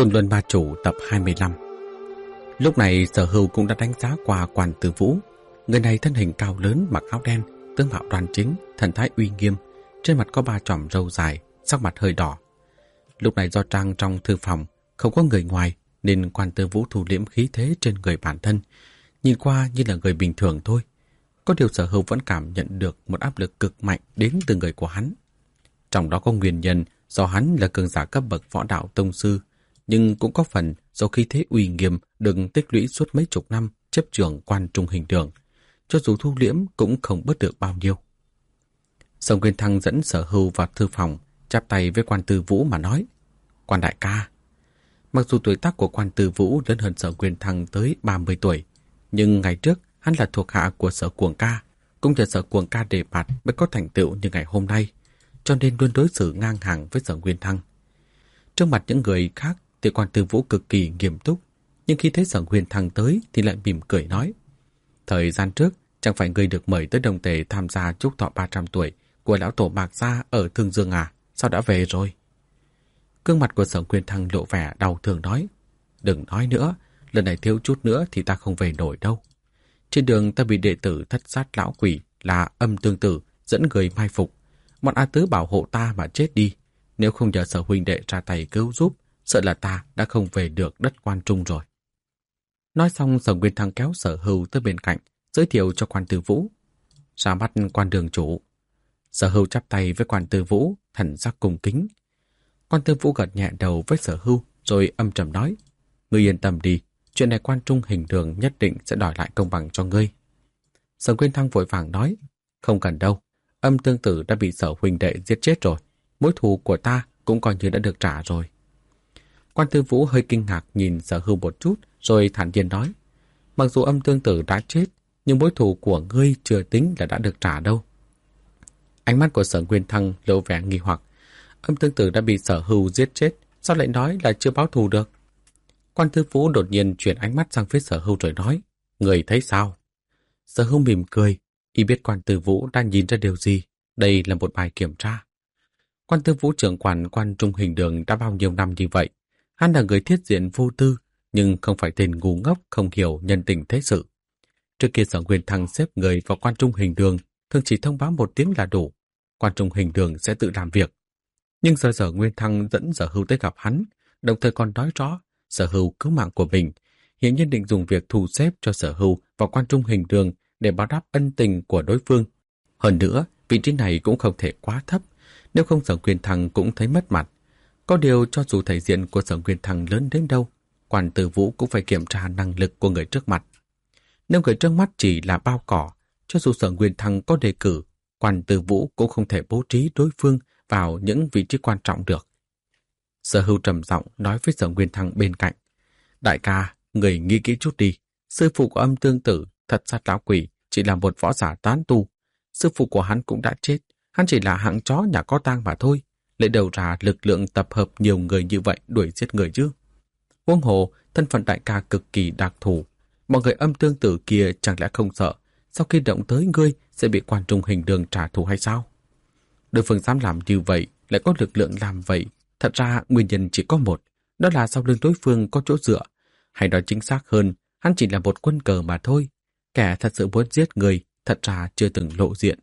Côn Luân Ma Chủ tập 25. Lúc này Sở Hưu cũng đã đánh giá qua Quan Tư Vũ. Người này thân hình cao lớn, mặc áo đen, tướng mạo đoan chính, thần thái uy nghiêm, trên mặt có 3 chòm râu dài, sắc mặt hơi đỏ. Lúc này do trang trong thư phòng không có người ngoài nên Quan Tư Vũ thu liễm khí thế trên người bản thân, nhìn qua như là người bình thường thôi. Có điều Sở Hưu vẫn cảm nhận được một áp lực cực mạnh đến từ người của hắn. Trong đó có nguyên nhân do hắn là cường giả cấp bậc võ đạo tông sư, nhưng cũng có phần do khí thế uy nghiêm được tích lũy suốt mấy chục năm chấp trưởng Quan Trung Hình Đường, cho dù thu liễm cũng không bớt được bao nhiêu. Sông Nguyên Thăng dẫn Sở Hưu vào thư phòng, chắp tay với Quan Tư Vũ mà nói: "Quan đại ca." Mặc dù tuổi tác của Quan Tư Vũ lớn hơn Sở Nguyên Thăng tới 30 tuổi, nhưng ngày trước hắn là thuộc hạ của Sở Cuồng Ca, cũng nhờ Sở Cuồng Ca đề bạt mới có thành tựu như ngày hôm nay, cho nên luôn đối xử ngang hàng với Sở Nguyên Thăng. Trước mặt những người khác thì Quan Tư Vũ cực kỳ nghiêm túc, nhưng khi thấy Sở Nguyên Thăng tới thì lại mỉm cười nói: "Thời gian trước chẳng phải người được mời tới Đông Tề tham gia chúc thọ 300 tuổi của lão tổ Mạc Gia ở Thương Dương à? Sao đã về rồi?" Gương mặt của Sở Nguyên Thăng lộ vẻ đau thương nói: "Đừng nói nữa, lần này thiếu chút nữa thì ta không về nổi đâu. Trên đường ta bị đệ tử thất sát lão quỷ là Âm Tương Tử dẫn người mai phục, bọn A Tứ bảo hộ ta mà chết đi. Nếu không nhờ Sở huynh đệ ra tay cứu giúp, sợ là ta đã không về được đất Quan Trung rồi." Nói xong, Sở Nguyên Thăng kéo Sở Hưu tới bên cạnh, giới thiệu cho Quan Tư Vũ: "Ra mắt Quan đường chủ." Sở Hưu chắp tay với Quan Tư Vũ, thần sắc cung kính. Quan Tư Vũ gật nhẹ đầu với Sở Hưu, rồi âm trầm nói: "Ngươi yên tâm đi, chuyện này Quan Trung Hình Đường nhất định sẽ đòi lại công bằng cho ngươi." Sở Nguyên Thăng vội vàng nói: "Không cần đâu, Âm Tương Tử đã bị Sở huynh đệ giết chết rồi, mối thù của ta cũng coi như đã được trả rồi." Quan Tư Vũ hơi kinh ngạc nhìn Sở Hưu một chút, rồi thản nhiên nói: "Mặc dù Âm Tương Tử đã chết, nhưng mối thù của ngươi chưa tính là đã được trả đâu." Ánh mắt của Sở Nguyên Thăng lộ vẻ nghi hoặc: "Âm Tương Tử đã bị Sở Hưu giết chết, sao lại nói là chưa báo thù được?" Quan Tư Vũ đột nhiên chuyển ánh mắt sang phía Sở Hưu rồi nói: "Người thấy sao?" Sở Hưu mỉm cười, y biết Quan Tư Vũ đang nhìn ra điều gì. Đây là một bài kiểm tra. Quan Tư Vũ trưởng quản Quan Trung Hình Đường đã bao nhiêu năm như vậy. Hắn là người thiết diện vô tư, nhưng không phải tên ngu ngốc không hiểu nhân tình thế sự. Trước kia Sở Nguyên Thăng xếp người vào Quan Trung Hình Đường thường chỉ thông báo một tiếng là đủ, Quan Trung Hình Đường sẽ tự làm việc. Nhưng giờ Sở Nguyên Thăng dẫn Sở Hưu tới gặp hắn, đồng thời còn nói rõ Sở Hưu cứu mạng của mình, hiển nhiên định dùng việc thu xếp cho Sở Hưu vào Quan Trung Hình Đường để báo đáp ân tình của đối phương. Hơn nữa, vị trí này cũng không thể quá thấp, nếu không Sở Nguyên Thăng cũng thấy mất mặt. Có điều cho dù thể diện của Sở Nguyên Thăng lớn đến đâu, Quan Tư Vũ cũng phải kiểm tra năng lực của người trước mặt. Nếu người trước mắt chỉ là bao cỏ, cho dù Sở Nguyên Thăng có đề cử, Quan Tư Vũ cũng không thể bố trí đối phương vào những vị trí quan trọng được. Sở Hưu trầm giọng nói với Sở Nguyên Thăng bên cạnh: "Đại ca, người nghĩ kỹ chút đi. Sư phụ của Âm Tương Tử, Thật Sát Lão Quỷ, chỉ là một võ giả tán tu. Sư phụ của hắn cũng đã chết, hắn chỉ là hạng chó nhà có tang mà thôi. Lấy đầu ra lực lượng tập hợp nhiều người như vậy đuổi giết người chứ. Huống hồ, thân phận đại ca cực kỳ đặc thù. Mọi người Âm Tương Tử kia chẳng lẽ không sợ sau khi động tới ngươi sẽ bị Quan Trung Hình Đường trả thù hay sao? Đối phương dám làm như vậy, lại có lực lượng làm vậy. Thật ra nguyên nhân chỉ có một, đó là sau lưng đối phương có chỗ dựa. Hay nói chính xác hơn, hắn chỉ là một quân cờ mà thôi. Kẻ thật sự muốn giết người, thật ra chưa từng lộ diện."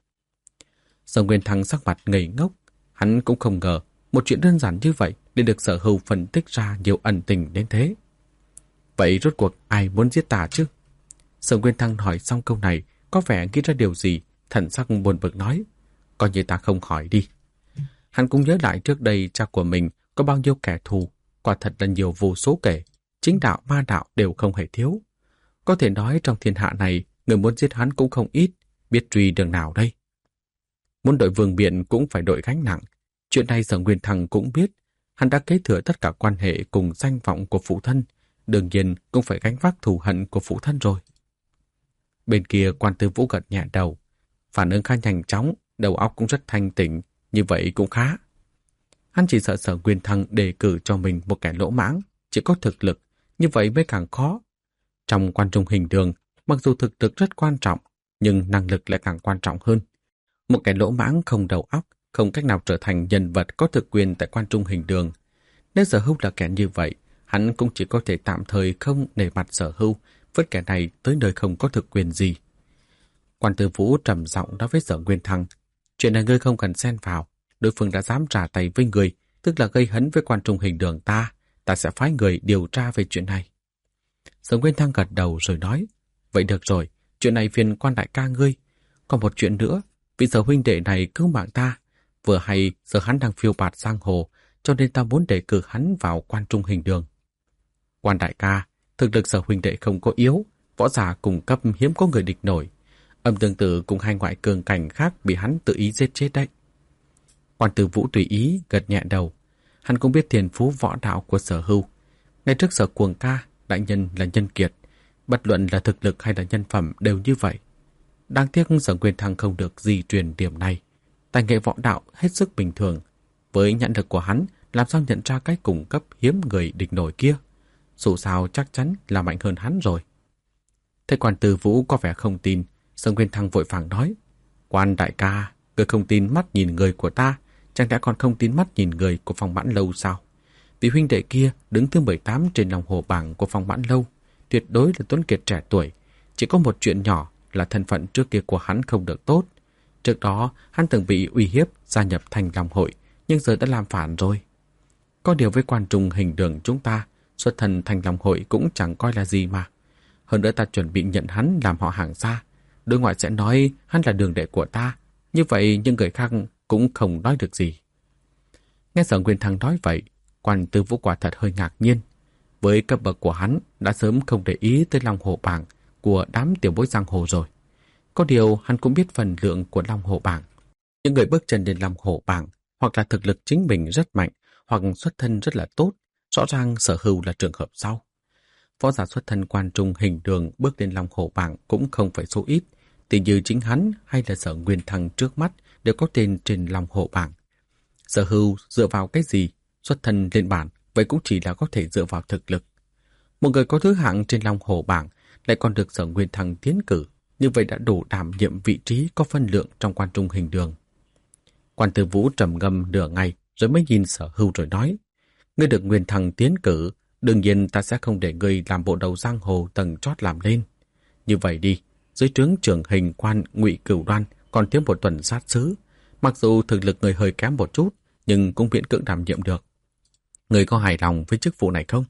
Sở Nguyên Thăng sắc mặt ngây ngốc. Hắn cũng không ngờ một chuyện đơn giản như vậy để được Sở Hưu phân tích ra nhiều ẩn tình đến thế. "Vậy rốt cuộc ai muốn giết ta chứ?" Sở Nguyên Thăng hỏi xong câu này, có vẻ nghĩ ra điều gì, thần sắc buồn bực nói: "Coi như ta không hỏi đi." Hắn cũng nhớ lại trước đây cha của mình có bao nhiêu kẻ thù, quả thật là nhiều vô số kể, chính đạo ma đạo đều không hề thiếu. Có thể nói trong thiên hạ này, người muốn giết hắn cũng không ít, biết truy đường nào đây. Muốn đội vương biện cũng phải đội gánh nặng. Chuyện này Sở Nguyên Thăng cũng biết, hắn đã kế thừa tất cả quan hệ cùng danh vọng của phụ thân, đương nhiên cũng phải gánh vác thù hận của phụ thân rồi. Bên kia Quan Tư Vũ gật nhẹ đầu, phản ứng khá nhanh chóng, đầu óc cũng rất thanh tỉnh, như vậy cũng khá. Hắn chỉ sợ Sở Nguyên Thăng đề cử cho mình một kẻ lỗ mãng, chỉ có thực lực, như vậy mới càng khó. Trong Quan Trung Hình Đường, mặc dù thực lực rất quan trọng, nhưng năng lực lại càng quan trọng hơn. Một kẻ lỗ mãng không đầu óc, không cách nào trở thành nhân vật có thực quyền tại Quan Trung Hình Đường. Nếu Sở Hưu là kẻ như vậy, hắn cũng chỉ có thể tạm thời không nể mặt Sở Hưu, vứt kẻ này tới nơi không có thực quyền gì. Quan Tư Vũ trầm giọng nói với Sở Nguyên Thăng, chuyện này ngươi không cần xen vào, đối phương đã dám trả tay với người, tức là gây hấn với quan trung hình đường ta sẽ phái người điều tra về chuyện này. Sở Nguyên Thăng gật đầu rồi nói, vậy được rồi, chuyện này phiền Quan đại ca ngươi. Còn một chuyện nữa, vị Sở huynh đệ này cứu mạng ta, vừa hay giờ hắn đang phiêu bạt giang hồ, cho nên ta muốn đề cử hắn vào quan trung hình đường. Quan đại ca, thực lực Sở huynh đệ không có yếu, võ giả cùng cấp hiếm có người địch nổi. Âm Tương Tử cùng hai ngoại cường cảnh khác bị hắn tự ý giết chết đấy. Quan Tư Vũ tùy ý gật nhẹ đầu. Hắn cũng biết thiên phú võ đạo của Sở Hưu. Ngay trước Sở Cuồng ca, đại nhân là nhân kiệt, bất luận là thực lực hay là nhân phẩm đều như vậy. Đáng tiếc Sở Nguyên Thăng không được di truyền điểm này. Tài nghệ võ đạo hết sức bình thường. Với nhãn lực của hắn, làm sao nhận ra cái cùng cấp hiếm người địch nổi kia? Dù sao chắc chắn là mạnh hơn hắn rồi. Thế Quan Tư Vũ có vẻ không tin. Sở Nguyên Thăng vội vàng nói, Quan đại ca, người không tin mắt nhìn người của ta, chẳng lẽ còn không tin mắt nhìn người của Phong Mãn Lâu sao? Vị huynh đệ kia đứng thứ 18 trên lòng hồ bảng của Phong Mãn Lâu, tuyệt đối là tuấn kiệt trẻ tuổi. Chỉ có một chuyện nhỏ là thân phận trước kia của hắn không được tốt. Trước đó, hắn từng bị uy hiếp gia nhập Thanh Long hội, nhưng giờ đã làm phản rồi. Có điều với quan trung hình đường chúng ta, xuất thân Thanh Long hội cũng chẳng coi là gì mà. Hơn nữa ta chuẩn bị nhận hắn làm họ hàng xa. Đối ngoại sẽ nói hắn là đường đệ của ta, như vậy những người khác cũng không nói được gì. Nghe Sở Nguyên Thăng nói vậy, Quan Tư Vũ quả thật hơi ngạc nhiên. Với cấp bậc của hắn đã sớm không để ý tới Long Hồ bảng của đám tiểu bối giang hồ rồi. Có điều hắn cũng biết phần lượng của Long Hồ bảng. Những người bước chân lên Long Hồ bảng hoặc là thực lực chính mình rất mạnh, hoặc xuất thân rất là tốt, rõ ràng Sở Hưu là trường hợp sau. Võ giả xuất thân quan trung hình đường bước lên Long Hồ bảng cũng không phải số ít, thì như chính hắn hay là Sở Nguyên Thăng trước mắt đều có tên trên Long Hồ bảng. Sở Hưu dựa vào cái gì xuất thân lên bảng, vậy cũng chỉ là có thể dựa vào thực lực. Một người có thứ hạng trên Long Hồ bảng lại còn được Sở Nguyên Thăng tiến cử, như vậy đã đủ đảm nhiệm vị trí có phân lượng trong quan trung hình đường. Quan Tư Vũ trầm ngâm nửa ngày rồi mới nhìn Sở Hưu rồi nói, ngươi được Nguyên Thăng tiến cử, đương nhiên ta sẽ không để ngươi làm bộ đầu giang hồ tầng chót làm lên. Như vậy đi, dưới trướng trưởng hình quan Ngụy Cửu Đoan còn thiếu một tuần sát sứ, mặc dù thực lực người hơi kém một chút, nhưng cũng miễn cưỡng đảm nhiệm được. Người có hài lòng với chức vụ này không?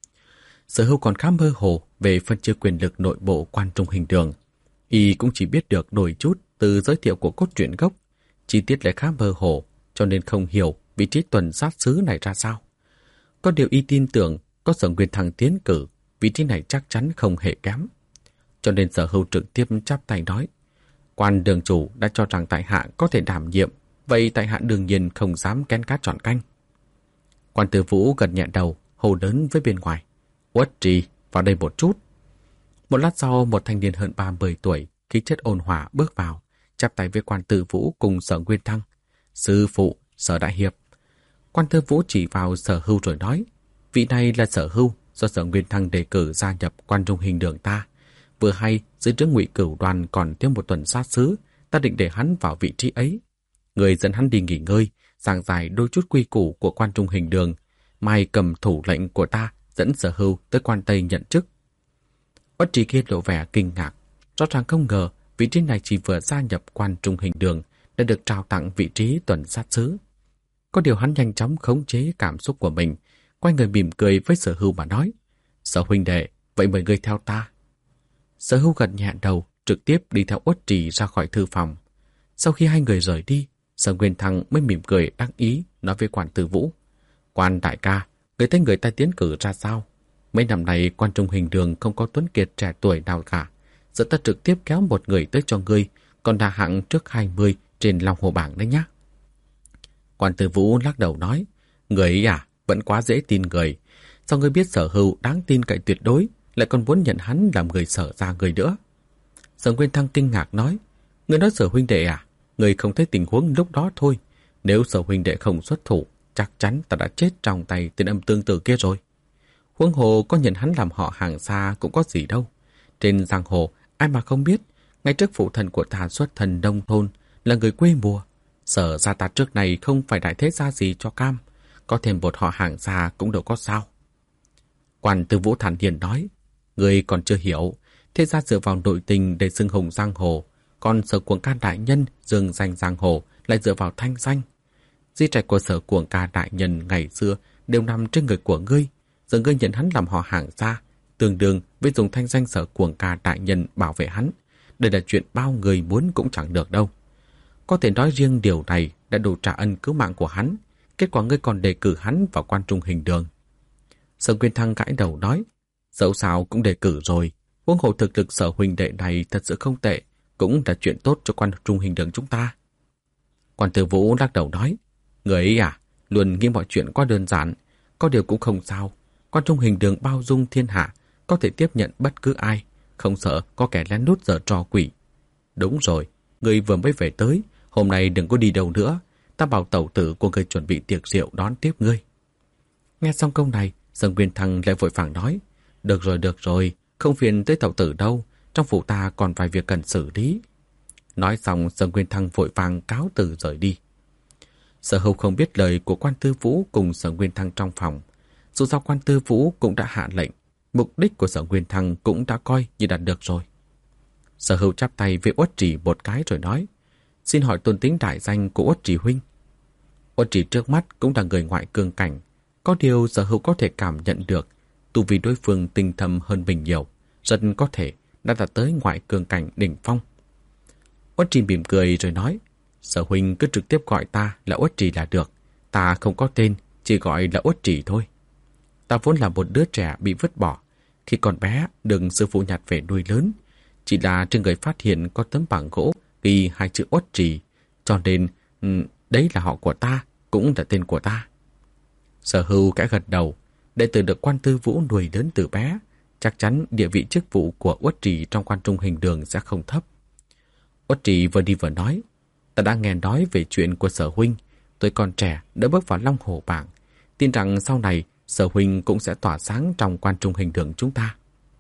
Sở Hưu còn khá mơ hồ về phân chia quyền lực nội bộ quan trung hình đường. Y cũng chỉ biết được đôi chút từ giới thiệu của cốt truyện gốc, chi tiết lại khá mơ hồ, cho nên không hiểu vị trí tuần sát sứ này ra sao. Có điều y tin tưởng có Sở Nguyên Thăng tiến cử, vị trí này chắc chắn không hề kém. Cho nên Sở Hưu trực tiếp chắp tay nói, Quan đường chủ đã cho rằng tại hạ có thể đảm nhiệm, vậy tại hạ đương nhiên không dám kén cá chọn canh. Quan Tư Vũ gật nhẹ đầu, hô lớn với bên ngoài, Uất Trì, vào đây một chút. Một lát sau, một thanh niên hơn 30 tuổi, khí chất ôn hòa bước vào, chắp tay với Quan Tư Vũ cùng Sở Nguyên Thăng. Sư phụ, Sở đại hiệp. Quan Tư Vũ chỉ vào Sở Hưu rồi nói, vị này là Sở Hưu do Sở Nguyên Thăng đề cử gia nhập quan trung hình đường ta. Vừa hay dưới trướng Ngụy Cửu Đoan còn thiếu một tuần sát sứ, ta định để hắn vào vị trí ấy. Người dẫn hắn đi nghỉ ngơi, giảng giải đôi chút quy củ của quan trung hình đường, mai cầm thủ lệnh của ta dẫn Sở Hưu tới quan Tây nhận chức. Uất Trì kia lộ vẻ kinh ngạc, rõ ràng không ngờ vị trí này chỉ vừa gia nhập quan trung hình đường đã được trao tặng vị trí tuần sát sứ. Có điều hắn nhanh chóng khống chế cảm xúc của mình, quay người mỉm cười với Sở Hưu mà nói, Sở huynh đệ, vậy mời ngươi theo ta. Sở Hưu gật nhẹ đầu, trực tiếp đi theo Uất Trì ra khỏi thư phòng. Sau khi hai người rời đi, Sở Nguyên Thăng mới mỉm cười đắc ý nói với Quan Tư Vũ, Quan đại ca, người thấy người ta tiến cử ra sao? Mấy năm nay quan trung hình đường không có tuấn kiệt trẻ tuổi nào cả, giờ ta trực tiếp kéo một người tới cho ngươi, còn đà hạng trước 20 trên Long Hồ bảng đấy nhá. Quan Tư Vũ lắc đầu nói, người ấy à, vẫn quá dễ tin người. Sao ngươi biết Sở Hưu đáng tin cậy tuyệt đối, lại còn muốn nhận hắn làm người Sở ra người nữa? Sở Nguyên Thăng kinh ngạc nói, ngươi nói Sở huynh đệ à, ngươi không thấy tình huống lúc đó thôi. Nếu Sở huynh đệ không xuất thủ, chắc chắn ta đã chết trong tay tên Âm Tương Tử kia rồi. Huống hồ có nhận hắn làm họ hàng xa cũng có gì đâu. Trên giang hồ, ai mà không biết, ngay trước phụ thần của ta xuất thân nông thôn, là người quê mùa. Sở ra ta trước này không phải đại thế gia gì cho cam, có thêm một họ hàng xa cũng đâu có sao. Quan Tư Vũ thản nhiên nói, người còn chưa hiểu, thế ra dựa vào nội tình để xưng hùng giang hồ, còn Sở Cuồng Ca đại nhân dương danh giang hồ lại dựa vào thanh danh. Di trạch của Sở Cuồng Ca đại nhân ngày xưa đều nằm trên người của ngươi, giờ ngươi nhận hắn làm họ hàng xa, tương đương với dùng thanh danh Sở Cuồng Ca đại nhân bảo vệ hắn. Đây là chuyện bao người muốn cũng chẳng được đâu. Có thể nói riêng điều này đã đủ trả ân cứu mạng của hắn, kết quả ngươi còn đề cử hắn vào quan trung hình đường. Sở Quyên Thăng gãi đầu nói, dẫu sao cũng đề cử rồi, huống hồ thực lực Sở huynh đệ này thật sự không tệ, cũng là chuyện tốt cho quan trung hình đường chúng ta. Quan Tư Vũ lắc đầu nói, người ấy à, luôn nghĩ mọi chuyện quá đơn giản, có điều cũng không sao. Quan trung hình đường bao dung thiên hạ, có thể tiếp nhận bất cứ ai, không sợ có kẻ lén lút giở trò quỷ. Đúng rồi, người vừa mới về tới, hôm nay đừng có đi đâu nữa, ta bảo tẩu tử của người chuẩn bị tiệc rượu đón tiếp ngươi. Nghe xong câu này, Sở Quyên Thăng lại vội vàng nói, được rồi, không phiền tới tẩu tử đâu, trong phủ ta còn vài việc cần xử lý. Nói xong, Sở Quyên Thăng vội vàng cáo từ rời đi. Sở Hưu không biết lời của Quan Tư Vũ cùng Sở Quyên Thăng trong phòng. Dù sao Quan Tư Vũ cũng đã hạ lệnh, mục đích của Sở Quyên Thăng cũng đã coi như đạt được rồi. Sở Hưu chắp tay với Uất Trì một cái rồi nói, xin hỏi tôn tính đại danh của Uất Trì huynh. Uất Trì trước mắt cũng là người ngoại cương cảnh, có điều Sở Hưu có thể cảm nhận được tu vi đối phương tinh thâm hơn mình nhiều, rất có thể đã đạt tới ngoại cương cảnh đỉnh phong. Uất Trì mỉm cười rồi nói, Sở huynh cứ trực tiếp gọi ta là Uất Trì là được, ta không có tên, chỉ gọi là Uất Trì thôi. Ta vốn là một đứa trẻ bị vứt bỏ, khi còn bé được sư phụ nhặt về nuôi lớn, chỉ là trên người phát hiện có tấm bảng gỗ ghi hai chữ Uất Trì, cho nên đấy là họ của ta, cũng là tên của ta. Sở Hưu kẽ gật đầu, đệ tử được Quan Tư Vũ nuôi lớn từ bé, chắc chắn địa vị chức vụ của Uất Trì trong quan trung hình đường sẽ không thấp. Uất Trì vừa đi vừa nói, ta đã nghe nói về chuyện của Sở huynh, tôi còn trẻ đã bước vào Long Hồ bảng, tin rằng sau này Sở huynh cũng sẽ tỏa sáng trong quan trung hình đường chúng ta.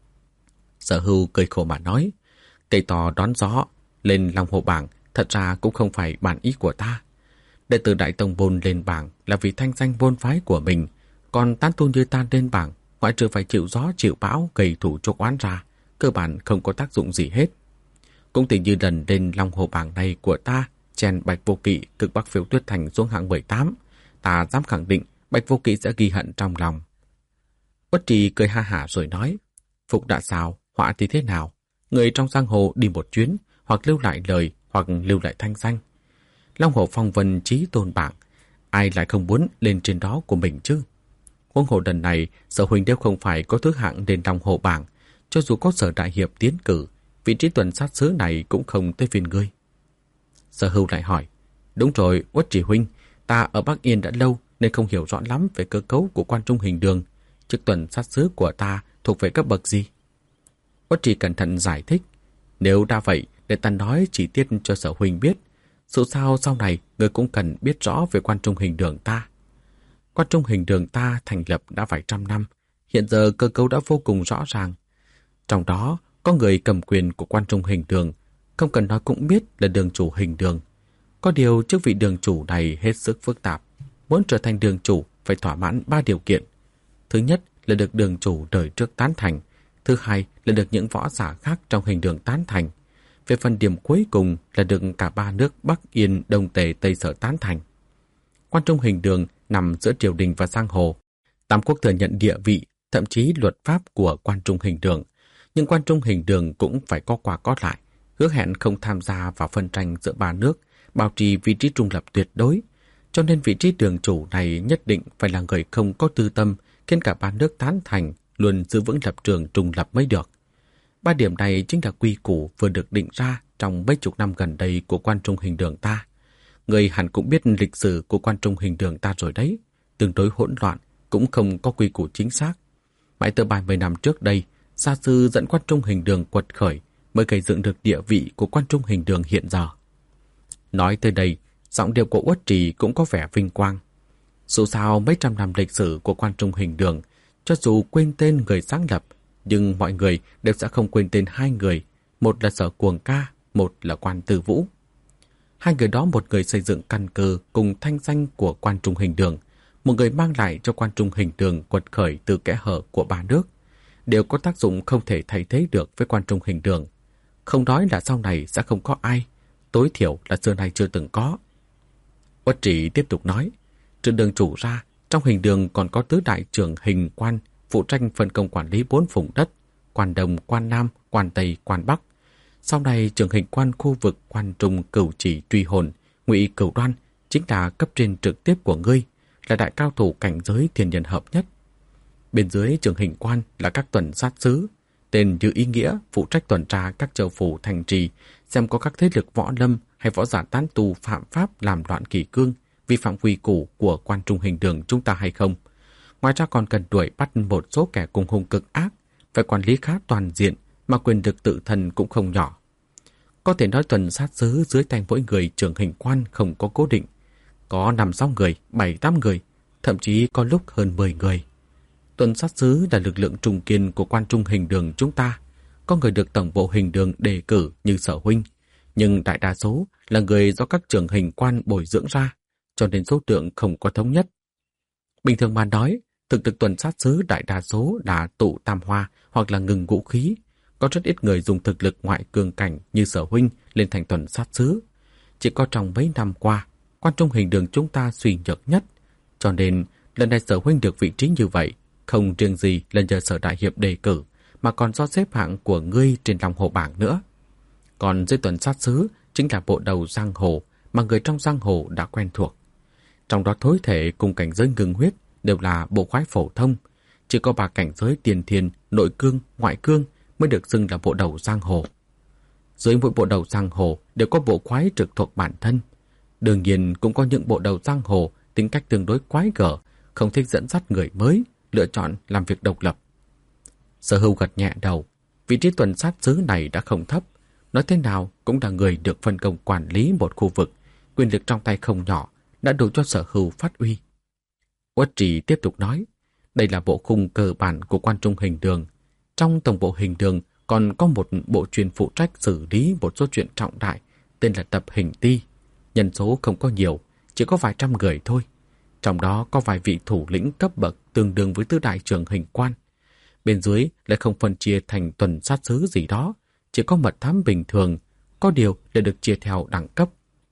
Sở Hưu cười khổ mà nói, cây to đón gió, lên Long Hồ bảng thật ra cũng không phải bản ý của ta. Đệ tử Đại Tông Môn lên bảng là vì thanh danh môn phái của mình, còn tán tu như ta lên bảng, ngoại trừ phải chịu gió chịu bão gây thủ chuốc oán ra, cơ bản không có tác dụng gì hết. Cũng tỷ như lần lên Long Hồ bảng này của ta, chèn Bạch Vô Kỵ cực Bắc Phiêu Tuyết Thành xuống hạng 18, ta dám khẳng định Bạch Vô Kỵ sẽ ghi hận trong lòng. Uất Trì cười ha hả rồi nói, phục đã sao, họa thì thế nào? Người trong giang hồ đi một chuyến, hoặc lưu lại lời, hoặc lưu lại thanh danh. Long Hồ phong vân chí tôn bảng, ai lại không muốn lên trên đó của mình chứ? Huống hồ lần này, Sở huynh đều không phải có thứ hạng lên Long Hồ bảng, cho dù có Sở đại hiệp tiến cử, vị trí tuần sát sứ này cũng không tới phiên ngươi. Sở Hưu lại hỏi, đúng rồi, Uất Trì huynh, ta ở Bắc Yên đã lâu nên không hiểu rõ lắm về cơ cấu của quan trung hình đường, chức tuần sát sứ của ta thuộc về cấp bậc gì? Uất Trì cẩn thận giải thích, nếu đã vậy, để ta nói chi tiết cho Sở huynh biết, dù sao sau này người cũng cần biết rõ về quan trung hình đường ta. Quan trung hình đường ta thành lập đã vài trăm năm, hiện giờ cơ cấu đã vô cùng rõ ràng. Trong đó có người cầm quyền của quan trung hình đường, không cần nói cũng biết là đường chủ hình đường. Có điều chức vị đường chủ này hết sức phức tạp, muốn trở thành đường chủ phải thỏa mãn 3 điều kiện. Thứ nhất là được đường chủ đời trước tán thành, thứ hai là được những võ giả khác trong hình đường tán thành. Về phần điểm cuối cùng là được cả 3 nước Bắc Yên, Đông Tề, Tây Sở tán thành. Quan trung hình đường nằm giữa triều đình và giang hồ. Tam quốc thừa nhận địa vị, thậm chí luật pháp của quan trung hình đường. Nhưng quan trung hình đường cũng phải có qua có lại, hứa hẹn không tham gia vào phân tranh giữa 3 nước, bảo trì vị trí trung lập tuyệt đối. Cho nên vị trí đường chủ này nhất định phải là người không có tư tâm, khiến cả 3 nước tán thành, luôn giữ vững lập trường trung lập mới được. 3 điểm này chính là quy củ vừa được định ra trong mấy chục năm gần đây của quan trung hình đường ta. Người hẳn cũng biết lịch sử của quan trung hình đường ta rồi đấy, tương đối hỗn loạn, cũng không có quy củ chính xác. Mãi tới 30 năm trước đây, gia sư dẫn quan trung hình đường quật khởi mới gây dựng được địa vị của quan trung hình đường hiện giờ. Nói tới đây, giọng điệu của Uất Trì cũng có vẻ vinh quang. Dù sao mấy trăm năm lịch sử của quan trung hình đường, cho dù quên tên người sáng lập, nhưng mọi người đều sẽ không quên tên 2 người, một là Sở Cuồng Ca, một là Quan Tư Vũ. 2 người đó, một người xây dựng căn cơ cùng thanh danh của quan trung hình đường, một người mang lại cho Quan Trung Hình Đường quật khởi từ kẽ hở của ba nước, đều có tác dụng không thể thay thế được với Quan Trung Hình Đường. Không nói là sau này sẽ không có ai, tối thiểu là xưa nay chưa từng có. Uất Trì tiếp tục nói, trừ đường chủ ra, trong Hình Đường còn có tứ đại trưởng hình quan phụ trách phân công quản lý 4 vùng đất: Quan Đông, Quan Nam, Quan Tây, Quan Bắc. Sau này trưởng hình quan khu vực Quan Trung, Cửu Chỉ, Truy Hồn, Ngụy Cửu Đoan chính là cấp trên trực tiếp của ngươi, là đại cao thủ cảnh giới thiên nhân hợp nhất. Bên dưới trưởng hình quan là các tuần sát sứ, tên như ý nghĩa, phụ trách tuần tra các châu phủ thành trì, xem có các thế lực võ lâm hay võ giả tán tu phạm pháp làm loạn kỷ cương, vi phạm quy củ của Quan Trung Hình Đường chúng ta hay không. Ngoài ra còn cần đuổi bắt một số kẻ cùng hung cực ác, phải quản lý khá toàn diện, mà quyền lực tự thân cũng không nhỏ. Có thể nói tuần sát sứ dưới tay mỗi người trưởng hình quan không có cố định, có 5-6 người, 7-8 người, thậm chí có lúc hơn 10 người. Tuần sát sứ là lực lượng trung kiên của Quan Trung Hình Đường chúng ta. Có người được tổng bộ Hình Đường đề cử như Sở huynh, nhưng đại đa số là người do các trưởng hình quan bồi dưỡng ra, cho nên số lượng không có thống nhất. Bình thường mà nói, thực tuần sát sứ đại đa số là tụ tam hoa hoặc là ngừng vũ khí. Có rất ít người dùng thực lực ngoại cường cảnh như Sở huynh lên thành tuần sát sứ. Chỉ có trong mấy năm qua, Quan Trung Hình Đường chúng ta suy nhược nhất, cho nên lần này Sở huynh được vị trí như vậy, không riêng gì là nhờ Sở đại hiệp đề cử, mà còn do xếp hạng của ngươi trên Long Hồ bảng nữa. Còn dưới tuần sát sứ chính là bộ đầu giang hồ mà người trong giang hồ đã quen thuộc. Trong đó thối thể cùng cảnh giới ngưng huyết đều là bộ khoái phổ thông, chỉ có 3 cảnh giới tiền thiên, nội cương, ngoại cương mới được xưng là bộ đầu giang hồ. Dưới mỗi bộ đầu giang hồ đều có bộ khoái trực thuộc bản thân. Đương nhiên cũng có những bộ đầu giang hồ tính cách tương đối quái gở, không thích dẫn dắt người mới, lựa chọn làm việc độc lập. Sở Hưu gật nhẹ đầu, vị trí tuần sát sứ này đã không thấp, nói thế nào cũng là người được phân công quản lý một khu vực, quyền lực trong tay không nhỏ, đã đủ cho Sở Hưu phát uy. Uất Trì tiếp tục nói, đây là bộ khung cơ bản của Quan Trung Hình Đường. Trong tổng bộ Hình Đường còn có một bộ chuyên phụ trách xử lý một số chuyện trọng đại, tên là tập hình ti. Nhân số không có nhiều, chỉ có vài trăm người thôi. Trong đó có vài vị thủ lĩnh cấp bậc tương đương với tứ đại trưởng hình quan. Bên dưới lại không phân chia thành tuần sát sứ gì đó, chỉ có mật thám bình thường, có điều lại được chia theo đẳng cấp.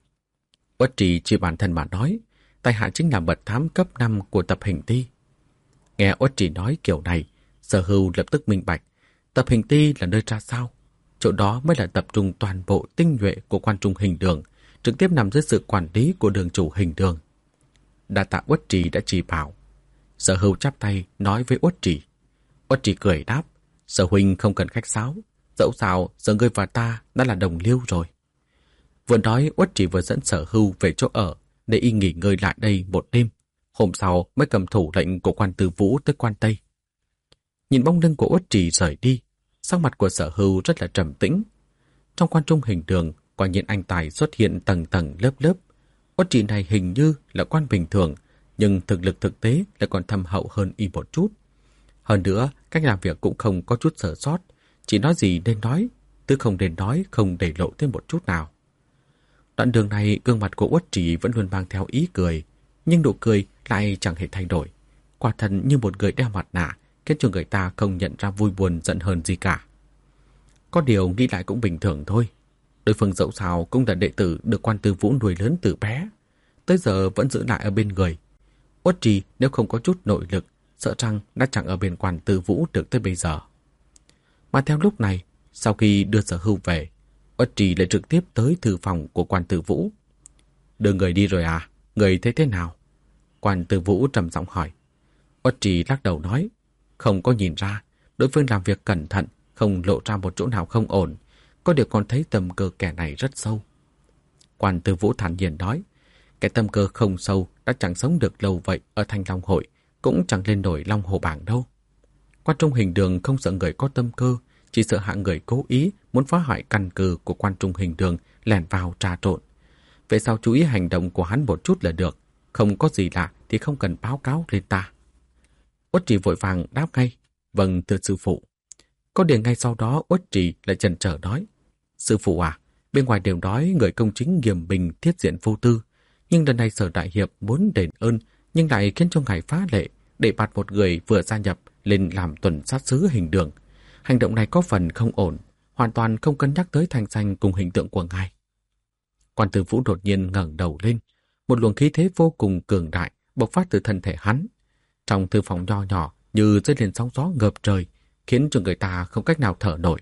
Uất Trì chỉ bản thân mà nói, tại hạ chính là mật thám cấp 5 của tập hình ti. Nghe Uất Trì nói kiểu này, Sở Hưu lập tức minh bạch, tập hình ti là nơi ra sao? Chỗ đó mới là tập trung toàn bộ tinh nhuệ của Quan Trung Hình Đường, trực tiếp nằm dưới sự quản lý của đường chủ Hình Đường. Đa tạ Uất Trì đã chỉ bảo. Sở Hưu chắp tay nói với Uất Trì. Uất Trì cười đáp, Sở huynh không cần khách sáo, dẫu sao giờ ngươi và ta đã là đồng liêu rồi. Vừa nói, Uất Trì vừa dẫn Sở Hưu về chỗ ở để y nghỉ ngơi lại đây một đêm. Hôm sau mới cầm thủ lệnh của Quan Tư Vũ tới Quan Tây. Nhìn bóng lưng của Uất Trì rời đi, sắc mặt của Sở Hưu rất là trầm tĩnh. Trong Quan Trung Hình Đường, quả nhiên anh tài xuất hiện tầng tầng lớp lớp. Uất Trì này hình như là quan bình thường, nhưng thực lực thực tế lại còn thâm hậu hơn y một chút. Hơn nữa, cách làm việc cũng không có chút sở sót, chỉ nói gì nên nói, chứ không nên nói, không để lộ thêm một chút nào. Đoạn đường này, gương mặt của Uất Trì vẫn luôn mang theo ý cười, nhưng nụ cười lại chẳng hề thay đổi. Quả thật như một người đeo mặt nạ, khiến cho người ta không nhận ra vui buồn giận hờn gì cả. Có điều nghĩ lại cũng bình thường thôi. Đối phương dẫu sao cũng là đệ tử được Quan Tư Vũ nuôi lớn từ bé, tới giờ vẫn giữ lại ở bên người. Uất Trì nếu không có chút nội lực, sợ rằng đã chẳng ở bên Quan Tư Vũ được tới bây giờ. Mà theo lúc này, sau khi đưa Sở Hưu về, Uất Trì lại trực tiếp tới thư phòng của Quan Tư Vũ. Đưa người đi rồi à? Người thấy thế nào? Quan Tư Vũ trầm giọng hỏi. Uất Trì lắc đầu nói, không có nhìn ra, đối phương làm việc cẩn thận, không lộ ra một chỗ nào không ổn, có điều còn thấy tầm cơ kẻ này rất sâu. Quan Tư Vũ thản nhiên nói, cái tầm cơ không sâu đã chẳng sống được lâu vậy ở Thanh Long Hội, cũng chẳng lên nổi Long Hồ bảng đâu. Quan Trung Hình Đường không sợ người có tâm cơ, chỉ sợ hạng người cố ý muốn phá hoại căn cơ của Quan Trung Hình Đường lẻn vào trà trộn. Về sau chú ý hành động của hắn một chút là được, không có gì lạ thì không cần báo cáo lên ta. Uất Trì vội vàng đáp ngay, vâng thưa sư phụ. Có điều ngay sau đó Uất Trì lại chần chờ nói, sư phụ à, bên ngoài đều nói người công chính nghiêm bình thiết diện vô tư, nhưng lần này Sở đại hiệp muốn đền ơn nhưng lại khiến cho ngài phá lệ để bạt một người vừa gia nhập lên làm tuần sát sứ Hình Đường. Hành động này có phần không ổn, hoàn toàn không cân nhắc tới thanh danh cùng hình tượng của ngài. Quan Tư Vũ đột nhiên ngẩng đầu lên, một luồng khí thế vô cùng cường đại bộc phát từ thân thể hắn. Trong thư phòng nho nhỏ như dấy lên sóng gió ngập trời, khiến cho người ta không cách nào thở nổi.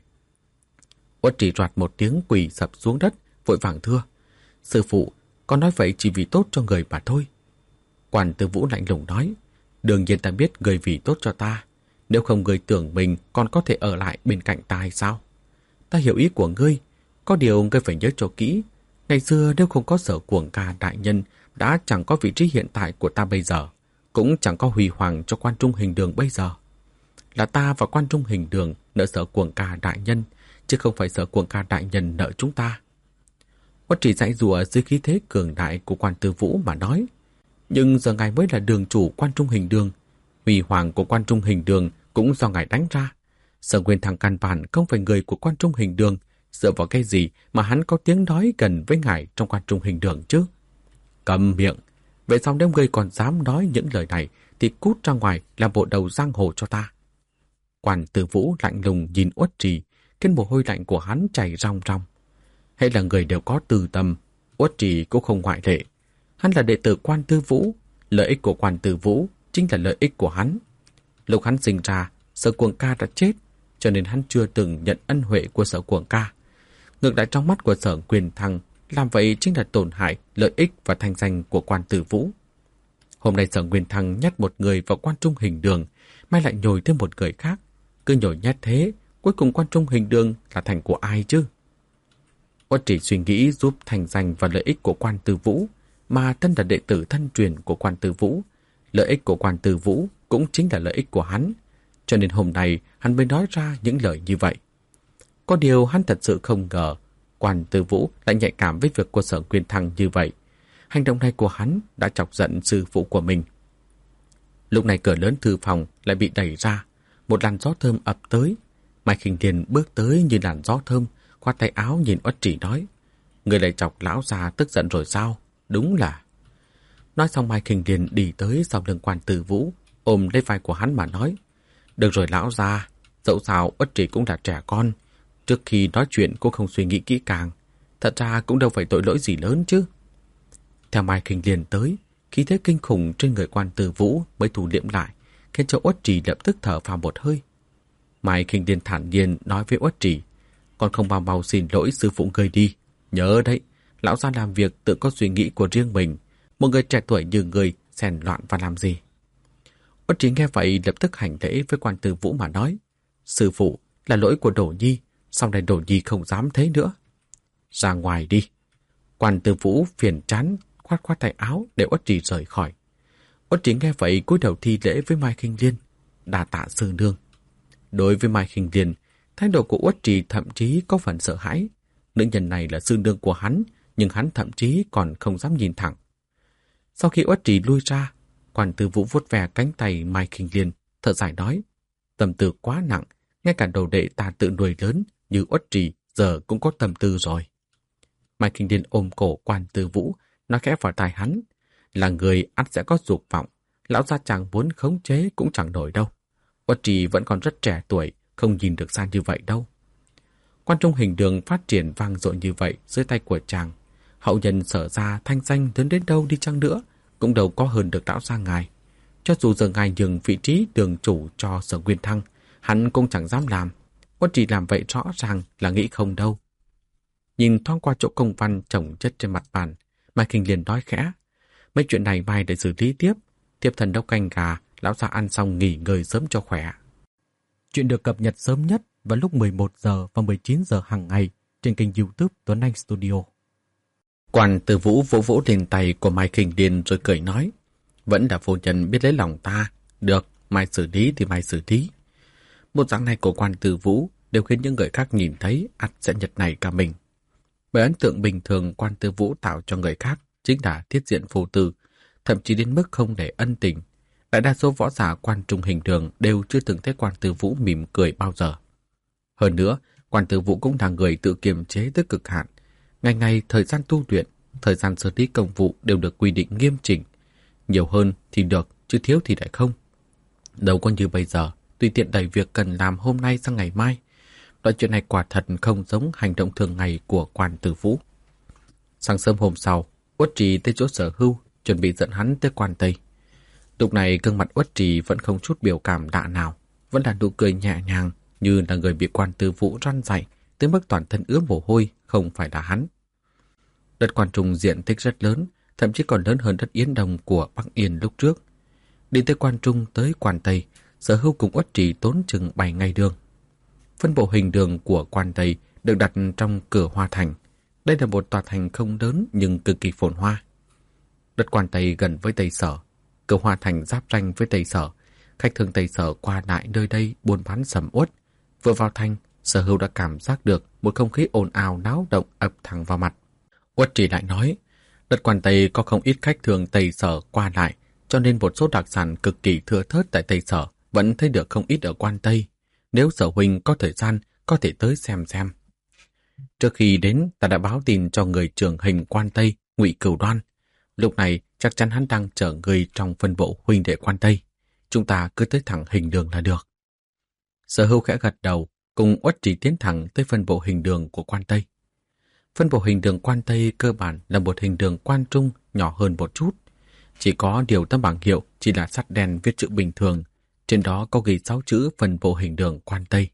Uất Trì roạt một tiếng quỳ sập xuống đất, vội vàng thưa: "Sư phụ, con nói vậy chỉ vì tốt cho người mà thôi." Quan Tư Vũ lạnh lùng nói: "Đương nhiên ta biết người vì tốt cho ta, nếu không người tưởng mình còn có thể ở lại bên cạnh ta hay sao? Ta hiểu ý của ngươi, có điều ngươi phải nhớ cho kỹ, ngày xưa nếu không có Sở Cuồng Ca đại nhân đã chẳng có vị trí hiện tại của ta bây giờ, cũng chẳng có huy hoàng cho Quan Trung Hình Đường bây giờ. Là ta và Quan Trung Hình Đường nợ Sở Cuồng Ca đại nhân, chứ không phải Sở Cuồng Ca đại nhân nợ chúng ta." Uất Trì giãy giụa dưới khí thế cường đại của Quan Tư Vũ mà nói: "Nhưng giờ ngài mới là đường chủ Quan Trung Hình Đường, huy hoàng của Quan Trung Hình Đường cũng do ngài đánh ra. Sở Nguyên Thăng căn bản không phải người của Quan Trung Hình Đường, dựa vào cái gì mà hắn có tiếng nói gần với ngài trong Quan Trung Hình Đường chứ?" "Cầm miệng, vậy sao nếu ngươi còn dám nói những lời này thì cút ra ngoài làm bộ đầu giang hồ cho ta." Quan Tư Vũ lạnh lùng nhìn Uất Trì, khiến mồ hôi lạnh của hắn chảy ròng ròng. Hay là người đều có tư tâm, Uất Trì cũng không ngoại lệ. Hắn là đệ tử Quan Tư Vũ, lợi ích của Quan Tư Vũ chính là lợi ích của hắn. Lúc hắn sinh ra, Sở Cuồng Ca đã chết, cho nên hắn chưa từng nhận ân huệ của Sở Cuồng Ca. Ngược lại trong mắt của Sở Quyền Thăng, làm vậy chính là tổn hại lợi ích và thanh danh của Quan Tư Vũ. Hôm nay Sở Quyền Thăng nhét một người vào Quan Trung Hình Đường, mai lại nhồi thêm một người khác. Cứ nhồi nhét thế, cuối cùng Quan Trung Hình Đường là thành của ai chứ? Uất Trì suy nghĩ giúp thành danh và lợi ích của Quan Tư Vũ, mà thân là đệ tử thân truyền của Quan Tư Vũ. Lợi ích của Quan Tư Vũ cũng chính là lợi ích của hắn, cho nên hôm nay hắn mới nói ra những lời như vậy. Có điều hắn thật sự không ngờ Quan Tư Vũ lại nhạy cảm với việc của Sở Quyền Thăng như vậy. Hành động này của hắn đã chọc giận sư phụ của mình. Lúc này cửa lớn thư phòng lại bị đẩy ra, một làn gió thơm ập tới. Mai Khinh Điền bước tới như làn gió thơm, khoát tay áo nhìn Uất Trì nói: "Người lại chọc lão già tức giận rồi sao? Đúng là..." Nói xong Mai Khinh Điền đi tới sau lưng Quan Tư Vũ, ôm lấy vai của hắn mà nói: "Được rồi lão già, dẫu sao Uất Trì cũng là trẻ con, trước khi nói chuyện cô không suy nghĩ kỹ càng, thật ra cũng đâu phải tội lỗi gì lớn chứ." Theo Mai Khinh Điền tới, khí thế kinh khủng trên người Quan Tư Vũ mới thu liễm lại, khiến cho Uất Trì lập tức thở phào một hơi. Mai Khinh Điền thản nhiên nói với Uất Trì: "Con không bao mau xin lỗi sư phụ ngươi đi. Nhớ đấy, lão gia làm việc tự có suy nghĩ của riêng mình. Một người trẻ tuổi như ngươi xen loạn và làm gì?" Uất Trì nghe vậy lập tức hành lễ với Quan Tư Vũ mà nói: "Sư phụ, là lỗi của Đổ Nhi, sau này Đổ Nhi không dám thế nữa." "Ra ngoài đi." Quan Tư Vũ phiền chán khoát khoát tay áo để Uất Trì rời khỏi. Uất Trì nghe vậy cúi đầu thi lễ với Mai Khinh Liên: "Đa tạ sư nương." Đối với Mai Khinh Liên, thái độ của Uất Trì thậm chí có phần sợ hãi. Nữ nhân này là sư nương của hắn, nhưng hắn thậm chí còn không dám nhìn thẳng. Sau khi Uất Trì lui ra, Quan Tư Vũ vuốt ve cánh tay Mai Khinh Liên, thở dài nói: "Tâm tư quá nặng, ngay cả đầu đệ ta tự nuôi lớn như Uất Trì giờ cũng có tâm tư rồi." Mai Khinh Liên ôm cổ Quan Tư Vũ, nói khẽ vào tai hắn: "Là người ắt sẽ có dục vọng, lão gia chàng muốn khống chế cũng chẳng nổi đâu. Uất Trì vẫn còn rất trẻ tuổi, không nhìn được xa như vậy đâu." Quan Trung Hình Đường phát triển vang dội như vậy dưới tay của chàng, hậu nhân Sở gia thanh danh lớn đến đâu đi chăng nữa cũng đâu có hơn được lão gia ngài. Cho dù giờ ngài nhường vị trí đường chủ cho Sở Nguyên Thăng, hắn cũng chẳng dám làm. Uất Trì làm vậy rõ ràng là nghĩ không đâu. Nhìn thoáng qua chỗ công văn chồng chất trên mặt bàn, Mai Khinh Liên nói khẽ: "Mấy chuyện này mai để xử lý tiếp. Thiếp thần nấu canh gà, lão gia ăn xong nghỉ ngơi sớm cho khỏe." Chuyện được cập nhật sớm nhất vào lúc 11 giờ và 19 giờ hàng ngày trên kênh YouTube Tuấn Anh Studio. Quan Tư Vũ vỗ vỗ lên tay của Mai Khinh Liên rồi cười nói: "Vẫn là phu nhân biết lấy lòng ta. Được, mai xử lý thì mai xử lý." Một dạng này của Quan Tư Vũ đều khiến những người khác nhìn thấy ắt sẽ nhật nảy cả mình. Bởi ấn tượng bình thường Quan Tư Vũ tạo cho người khác chính là thiết diện phù tử, thậm chí đến mức không để ân tình. Đại đa số võ giả Quan Trung Hình Đường đều chưa từng thấy Quan Tư Vũ mỉm cười bao giờ. Hơn nữa, Quan Tư Vũ cũng là người tự kiềm chế tới cực hạn. Ngày ngày thời gian tu luyện, thời gian xử lý công vụ đều được quy định nghiêm chỉnh. nhiều hơn thì được, chứ thiếu thì lại không. Đâu có như bây giờ, tùy tiện đẩy việc cần làm hôm nay sang ngày mai. Đoạn chuyện này quả thật không giống hành động thường ngày của quan Từ Vũ. Sáng sớm hôm sau, Uất Trì tới chỗ Sở Hưu, chuẩn bị dẫn hắn tới quan Tây. Lúc này gương mặt Uất Trì vẫn không chút biểu cảm lạ nào, vẫn là nụ cười nhẹ nhàng như là người bị quan Từ Vũ răn dạy tới mức toàn thân ướt mồ hôi, không phải là hắn. Đất Quan Trung diện tích rất lớn, thậm chí còn lớn hơn đất Yến Đông của Bắc Yên lúc trước. Đi tới Quan Trung tới Quan Tây, Sở Hưu cùng Uất Trì tốn chừng 7 ngày đường. Phân bộ hình đường của Quan Tây được đặt trong Cửa Hoa Thành. Đây là một tòa thành không lớn nhưng cực kỳ phồn hoa. Đất Quan Tây gần với Tây Sở, Cửa Hoa Thành giáp ranh với Tây Sở. Khách thương Tây Sở qua lại nơi đây buôn bán sầm uất. Vừa vào thành, Sở Hưu đã cảm giác được một không khí ồn ào náo động ập thẳng vào mặt. Uất Trì lại nói, đất Quan Tây có không ít khách thường Tây Sở qua lại, cho nên một số đặc sản cực kỳ thưa thớt tại Tây Sở vẫn thấy được không ít ở Quan Tây. Nếu Sở huynh có thời gian, có thể tới xem. Trước khi đến, ta đã báo tin cho người trưởng hình Quan Tây, Ngụy Cửu Đoan. Lúc này, chắc chắn hắn đang chở người trong phân bộ huynh đệ Quan Tây. Chúng ta cứ tới thẳng hình đường là được. Sở Hưu khẽ gật đầu, cùng Uất Trì tiến thẳng tới phân bộ hình đường của Quan Tây. Phân bộ hình đường Quan Tây cơ bản là một hình đường quan trung nhỏ hơn một chút. Chỉ có điều tấm bảng hiệu chỉ là sắt đen viết chữ bình thường, trên đó có ghi 6 chữ phân bộ hình đường Quan Tây.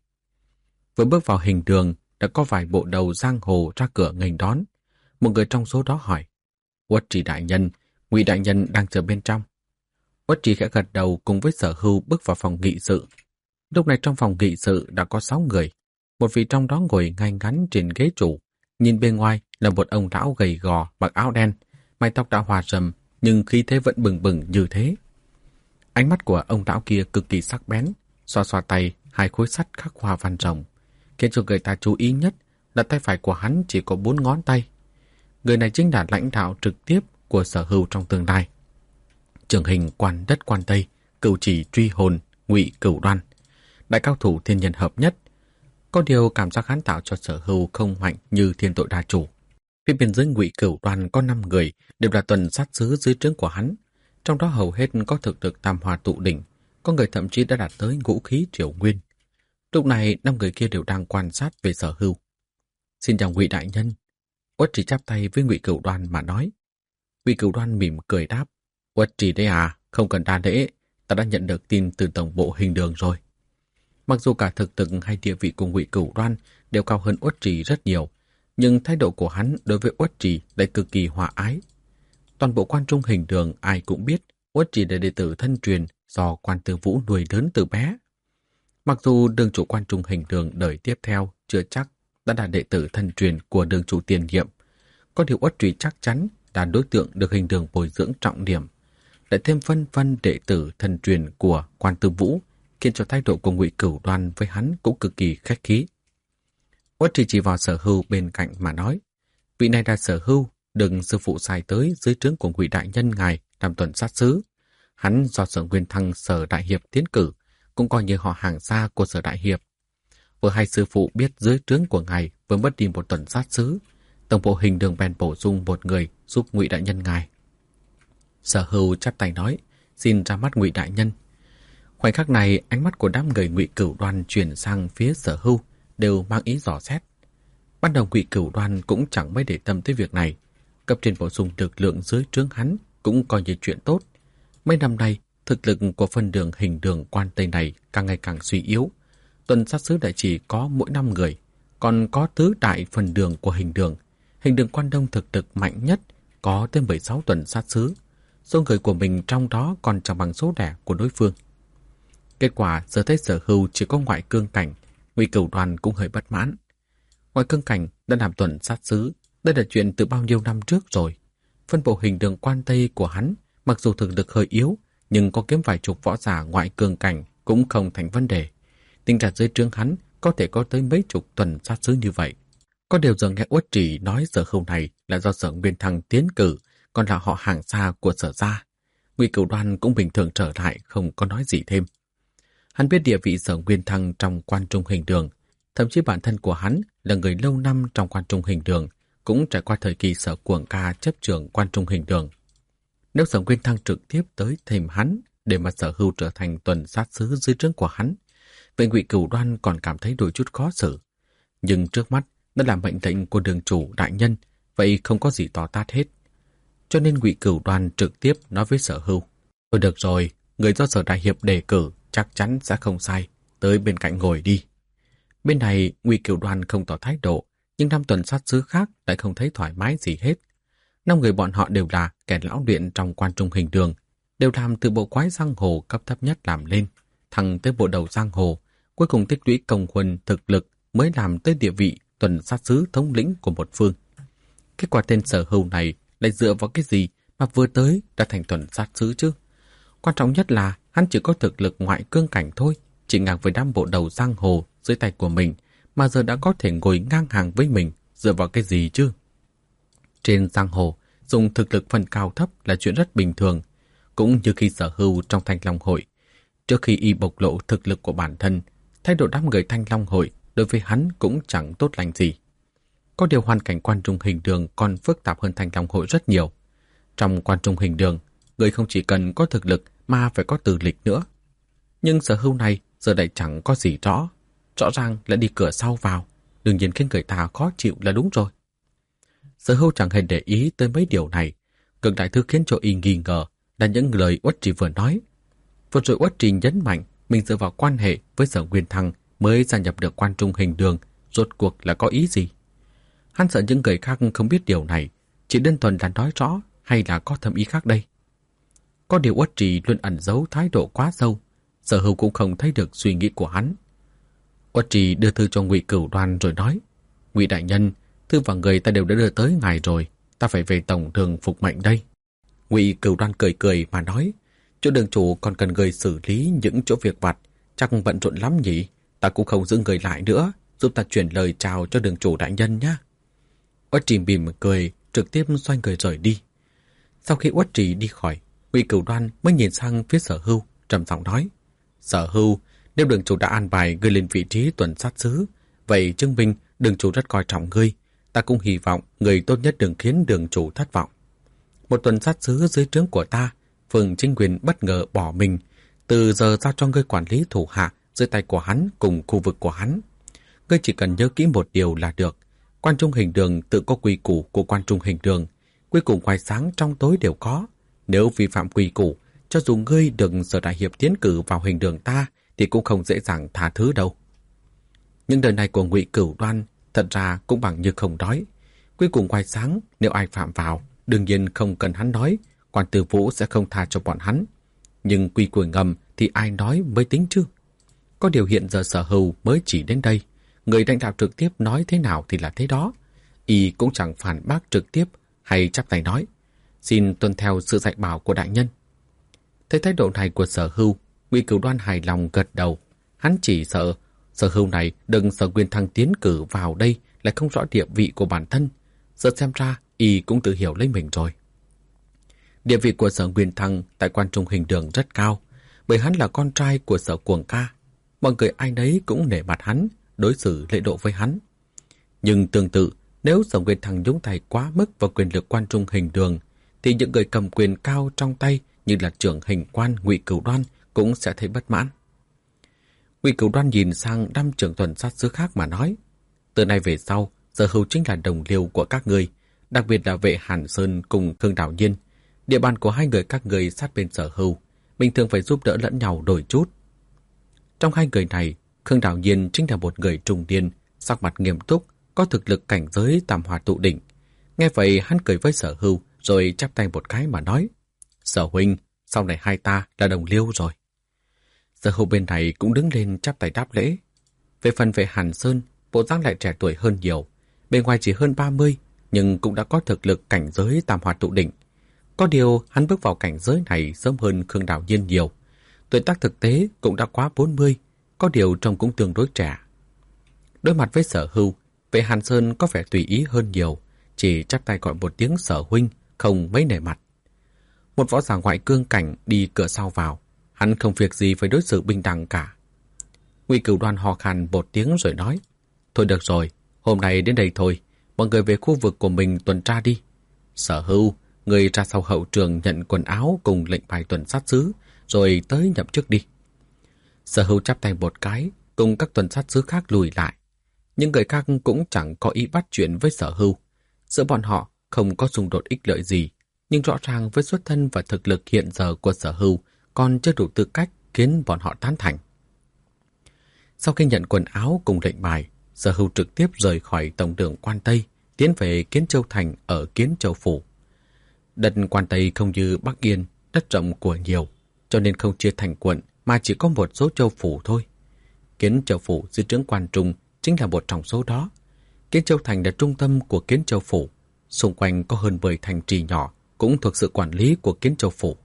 Vừa bước vào hình đường, đã có vài bộ đầu giang hồ ra cửa nghênh đón. Một người trong số đó hỏi, Uất Trì đại nhân, Ngụy đại nhân đang chờ bên trong. Uất Trì khẽ gật đầu cùng với Sở Hưu bước vào phòng nghị sự. Lúc này trong phòng nghị sự đã có 6 người. Một vị trong đó ngồi ngay ngắn trên ghế chủ. Nhìn bên ngoài là một ông lão gầy gò mặc áo đen, mái tóc đã hoa râm nhưng khí thế vẫn bừng bừng như thế. Ánh mắt của ông lão kia cực kỳ sắc bén, xoa xoa tay, 2 khối sắt khắc hoa văn rồng. Khiến cho người ta chú ý nhất là tay phải của hắn chỉ có 4 ngón tay. Người này chính là lãnh đạo trực tiếp của Sở Hưu trong tương lai. Trưởng hình quan đất Quan Tây, cửu chỉ truy hồn, Ngụy Cửu Đoan, đại cao thủ thiên nhân hợp nhất. Có điều cảm giác hắn tạo cho Sở Hưu không mạnh như thiên tội đa chủ. Phía bên dưới Ngụy Cửu Đoan có 5 người, đều là tuần sát sứ dưới trướng của hắn. Trong đó hầu hết có thực lực tam hoa tụ đỉnh, có người thậm chí đã đạt tới ngũ khí triều nguyên. Lúc này 5 người kia đều đang quan sát về Sở Hưu. Xin chào Ngụy đại nhân. Uất Trì chắp tay với Ngụy Cửu Đoan mà nói. Ngụy Cửu Đoan mỉm cười đáp, Uất Trì đấy à, không cần đa lễ, ta đã nhận được tin từ tổng bộ hình đường rồi. Mặc dù cả thực lực hay địa vị của Ngụy Cửu Đoan đều cao hơn Uất Trì rất nhiều, nhưng thái độ của hắn đối với Uất Trì lại cực kỳ hòa ái. Toàn bộ quan trung hình đường ai cũng biết Uất Trì là đệ tử thân truyền do quan Từ Vũ nuôi lớn từ bé. Mặc dù đường chủ quan trung hình đường đời tiếp theo chưa chắc đã là đệ tử thân truyền của đường chủ tiền nhiệm, có điều Uất Trì chắc chắn là đối tượng được hình đường bồi dưỡng trọng điểm, lại thêm phân đệ tử thân truyền của quan Từ Vũ, khiến cho thái độ của Ngụy Cửu Đoan với hắn cũng cực kỳ khách khí. Uất Trì chỉ vào Sở Hưu bên cạnh mà nói, vị này là Sở Hưu, đừng sư phụ sai tới dưới trướng của Ngụy đại nhân ngài làm tuần sát sứ. Hắn do Sở Nguyên Thăng Sở Đại Hiệp tiến cử, cũng coi như họ hàng xa của Sở Đại Hiệp. Vừa hay sư phụ biết dưới trướng của ngài vừa mất đi một tuần sát sứ, tổng bộ hình đường bèn bổ sung một người giúp Ngụy đại nhân ngài. Sở Hưu chắp tay nói, xin ra mắt Ngụy đại nhân. Khoảnh khắc này, ánh mắt của đám người Ngụy Cửu Đoan chuyển sang phía Sở Hưu, đều mang ý dò xét. Ban đầu Ngụy Cửu Đoan cũng chẳng mấy để tâm tới việc này. Cấp trên bổ sung lực lượng dưới trướng hắn cũng coi như chuyện tốt. Mấy năm nay, thực lực của phân đường hình đường Quan Tây này càng ngày càng suy yếu. Tuần sát sứ đại chỉ có mỗi 5 người, còn có tứ đại phần đường của hình đường. Hình đường Quan Đông thực lực mạnh nhất, có tới 16 tuần sát sứ. Số người của mình trong đó còn chẳng bằng số đẻ của đối phương. Kết quả giờ thấy Sở Hưu chỉ có ngoại cương cảnh, Ngụy Cửu Đoan cũng hơi bất mãn. Ngoại cương cảnh đã làm tuần sát sứ, đây là chuyện từ bao nhiêu năm trước rồi. Phân bộ hình đường Quan Tây của hắn, mặc dù thực lực hơi yếu, nhưng có kiếm vài chục võ giả ngoại cương cảnh cũng không thành vấn đề. Tình trạng dưới trướng hắn có thể có tới mấy chục tuần sát sứ như vậy. Có điều giờ nghe Uất Trì nói Sở Hưu này là do Sở Nguyên Thăng tiến cử, còn là họ hàng xa của Sở gia. Ngụy Cửu Đoan cũng bình thường trở lại, không có nói gì thêm. Hắn biết địa vị Sở Nguyên Thăng trong quan trung hình đường, thậm chí bản thân của hắn là người lâu năm trong quan trung hình đường, cũng trải qua thời kỳ Sở Cuồng Ca chấp trưởng quan trung hình đường. Nếu Sở Nguyên Thăng trực tiếp tới thềm hắn để mà Sở Hưu trở thành tuần sát sứ dưới trướng của hắn, vậy Ngụy Cửu Đoan còn cảm thấy đôi chút khó xử. Nhưng trước mắt đã là mệnh lệnh của đường chủ đại nhân, vậy không có gì to tát hết. Cho nên Ngụy Cửu Đoan trực tiếp nói với Sở Hưu: "Thôi được rồi, người do Sở đại hiệp đề cử chắc chắn sẽ không sai, tới bên cạnh ngồi đi." Bên này Ngụy Cửu Đoan không tỏ thái độ, nhưng 5 tuần sát sứ khác lại không thấy thoải mái gì hết. 5 người bọn họ đều là kẻ lão luyện trong quan trung hình đường, đều làm từ bộ quái giang hồ cấp thấp nhất làm lên, thăng tới bộ đầu giang hồ, cuối cùng tích lũy công huân thực lực mới làm tới địa vị tuần sát sứ thống lĩnh của một phương. Kết quả tên Sở Hưu này lại dựa vào cái gì mà vừa tới đã thành tuần sát sứ chứ? Quan trọng nhất là hắn chỉ có thực lực ngoại cương cảnh thôi, chỉ ngang với đám bộ đầu giang hồ dưới tay của mình, mà giờ đã có thể ngồi ngang hàng với mình, dựa vào cái gì chứ? Trên giang hồ, dùng thực lực phân cao thấp là chuyện rất bình thường, cũng như khi Sở Hưu trong Thanh Long Hội. Trước khi y bộc lộ thực lực của bản thân, thái độ đám người Thanh Long Hội đối với hắn cũng chẳng tốt lành gì. Có điều hoàn cảnh quan trung hình đường còn phức tạp hơn Thanh Long Hội rất nhiều. Trong quan trung hình đường, người không chỉ cần có thực lực mà phải có từ lịch nữa. Nhưng Sở Hưu này giờ lại chẳng có gì rõ. Rõ ràng là đi cửa sau vào, đương nhiên khiến người ta khó chịu là đúng rồi. Sở Hưu chẳng hề để ý tới mấy điều này. Cực đại thứ khiến cho y nghi ngờ là những lời Uất Trì vừa nói. Vừa rồi Uất Trì nhấn mạnh mình dựa vào quan hệ với Sở Nguyên Thăng mới gia nhập được quan trung hình đường, rốt cuộc là có ý gì? Hắn sợ những người khác không biết điều này, chỉ đơn thuần là nói rõ hay là có thâm ý khác đây? Có điều Uất Trì luôn ẩn giấu thái độ quá sâu, Sở Hưu cũng không thấy được suy nghĩ của hắn. Uất Trì đưa thư cho Ngụy Cửu Đoan rồi nói: "Ngụy đại nhân, thư và người ta đều đã đưa tới ngài rồi, ta phải về tổng đường phục mệnh đây." Ngụy Cửu Đoan cười cười mà nói: "Chỗ đường chủ còn cần người xử lý những chỗ việc vặt, chắc bận rộn lắm nhỉ, ta cũng không giữ người lại nữa, giúp ta chuyển lời chào cho đường chủ đại nhân nhé." Uất Trì mỉm cười, trực tiếp xoay người rời đi. Sau khi Uất Trì đi khỏi, Ngụy Cửu Đoan mới nhìn sang phía Sở Hưu, trầm giọng nói: "Sở Hưu, nếu đường chủ đã an bài ngươi lên vị trí tuần sát sứ, vậy chứng minh đường chủ rất coi trọng ngươi. Ta cũng hy vọng người tốt nhất đừng khiến đường chủ thất vọng. Một tuần sát sứ dưới trướng của ta, phường chính quyền bất ngờ bỏ mình, từ giờ giao cho ngươi quản lý thủ hạ dưới tay của hắn cùng khu vực của hắn. Ngươi chỉ cần nhớ kỹ một điều là được. Quan trung hình đường tự có quy củ của quan trung hình đường, quy củ ngoài sáng trong tối đều có. Nếu vi phạm quy củ, cho dù ngươi được Sở đại hiệp tiến cử vào hình đường ta, thì cũng không dễ dàng tha thứ đâu." Những lời này của Ngụy Cửu Đoan thật ra cũng bằng như không nói. Quy củ ngoài sáng, nếu ai phạm vào, đương nhiên không cần hắn nói, quan Tư Vũ sẽ không tha cho bọn hắn. Nhưng quy củ ngầm thì ai nói mới tính chứ? Có điều hiện giờ Sở Hưu mới chỉ đến đây, người lãnh đạo trực tiếp nói thế nào thì là thế đó. Y cũng chẳng phản bác trực tiếp hay chắp tay nói: "Xin tuân theo sự dạy bảo của đại nhân." Thấy thái độ này của Sở Hưu, Ngụy Cửu Đoan hài lòng gật đầu. Hắn chỉ sợ Sở Hưu này đừng Sở Nguyên Thăng tiến cử vào đây lại không rõ địa vị của bản thân. Giờ xem ra y cũng tự hiểu lấy mình rồi. Địa vị của Sở Nguyên Thăng tại quan trung hình đường rất cao, bởi hắn là con trai của Sở Cuồng Ca. Mọi người ai nấy cũng nể mặt hắn, đối xử lễ độ với hắn. Nhưng tương tự, nếu Sở Nguyên Thăng nhúng tay quá mức vào quyền lực quan trung hình đường, thì những người cầm quyền cao trong tay như là trưởng hình quan Ngụy Cửu Đoan cũng sẽ thấy bất mãn. Ngụy Cửu Đoan nhìn sang 5 trưởng tuần sát sứ khác mà nói: "Từ nay về sau, Sở Hưu chính là đồng liêu của các người, đặc biệt là vệ Hàn Sơn cùng Khương Đào Nhiên. Địa bàn của hai người các người sát bên Sở Hưu, bình thường phải giúp đỡ lẫn nhau đôi chút." Trong hai người này, Khương Đào Nhiên chính là một người trung niên, sắc mặt nghiêm túc, có thực lực cảnh giới tam hòa tụ đỉnh. Nghe vậy hắn cười với Sở Hưu rồi chắp tay một cái mà nói: "Sở huynh, sau này hai ta là đồng liêu rồi." Sở Hưu bên này cũng đứng lên chắp tay đáp lễ. Về phần vệ Hàn Sơn, bộ dáng lại trẻ tuổi hơn nhiều, bên ngoài chỉ hơn 30, nhưng cũng đã có thực lực cảnh giới tam hòa tụ đỉnh. Có điều hắn bước vào cảnh giới này sớm hơn Khương Đào Nhiên nhiều. Tuổi tác thực tế cũng đã quá 40, có điều trông cũng tương đối trẻ. Đối mặt với Sở Hưu, vệ Hàn Sơn có vẻ tùy ý hơn nhiều, chỉ chắp tay gọi một tiếng Sở huynh, không mấy nể mặt. Một võ giả ngoại cương cảnh đi cửa sau vào, hắn không việc gì phải đối xử bình đẳng cả. Ngụy Cửu Đoan hò khan một tiếng rồi nói: "Thôi được rồi, hôm nay đến đây thôi, mọi người về khu vực của mình tuần tra đi. Sở Hưu, người ra sau hậu trường nhận quần áo cùng lệnh bài tuần sát sứ, rồi tới nhậm chức đi. Sở Hữu chắp tay một cái, cùng các tuần sát sứ khác lùi lại. Nhưng người khác cũng chẳng có ý bắt chuyện với Sở Hữu. Giữa bọn họ không có xung đột ích lợi gì, nhưng rõ ràng với xuất thân và thực lực hiện giờ của Sở Hữu còn chưa đủ tư cách khiến bọn họ tán thành. Sau khi nhận quần áo cùng lệnh bài, Sở Hữu trực tiếp rời khỏi tổng đường Quan Tây, tiến về Kiến Châu Thành ở Kiến Châu Phủ. Đất Quan Tây không như Bắc Yên, đất rộng của nhiều, cho nên không chia thành quận mà chỉ có một số châu phủ thôi. Kiến Châu Phủ dưới trướng Quan Trung chính là một trong số đó. Kiến Châu Thành là trung tâm của Kiến Châu Phủ, xung quanh có hơn 10 thành trì nhỏ cũng thuộc sự quản lý của Kiến Châu Phủ.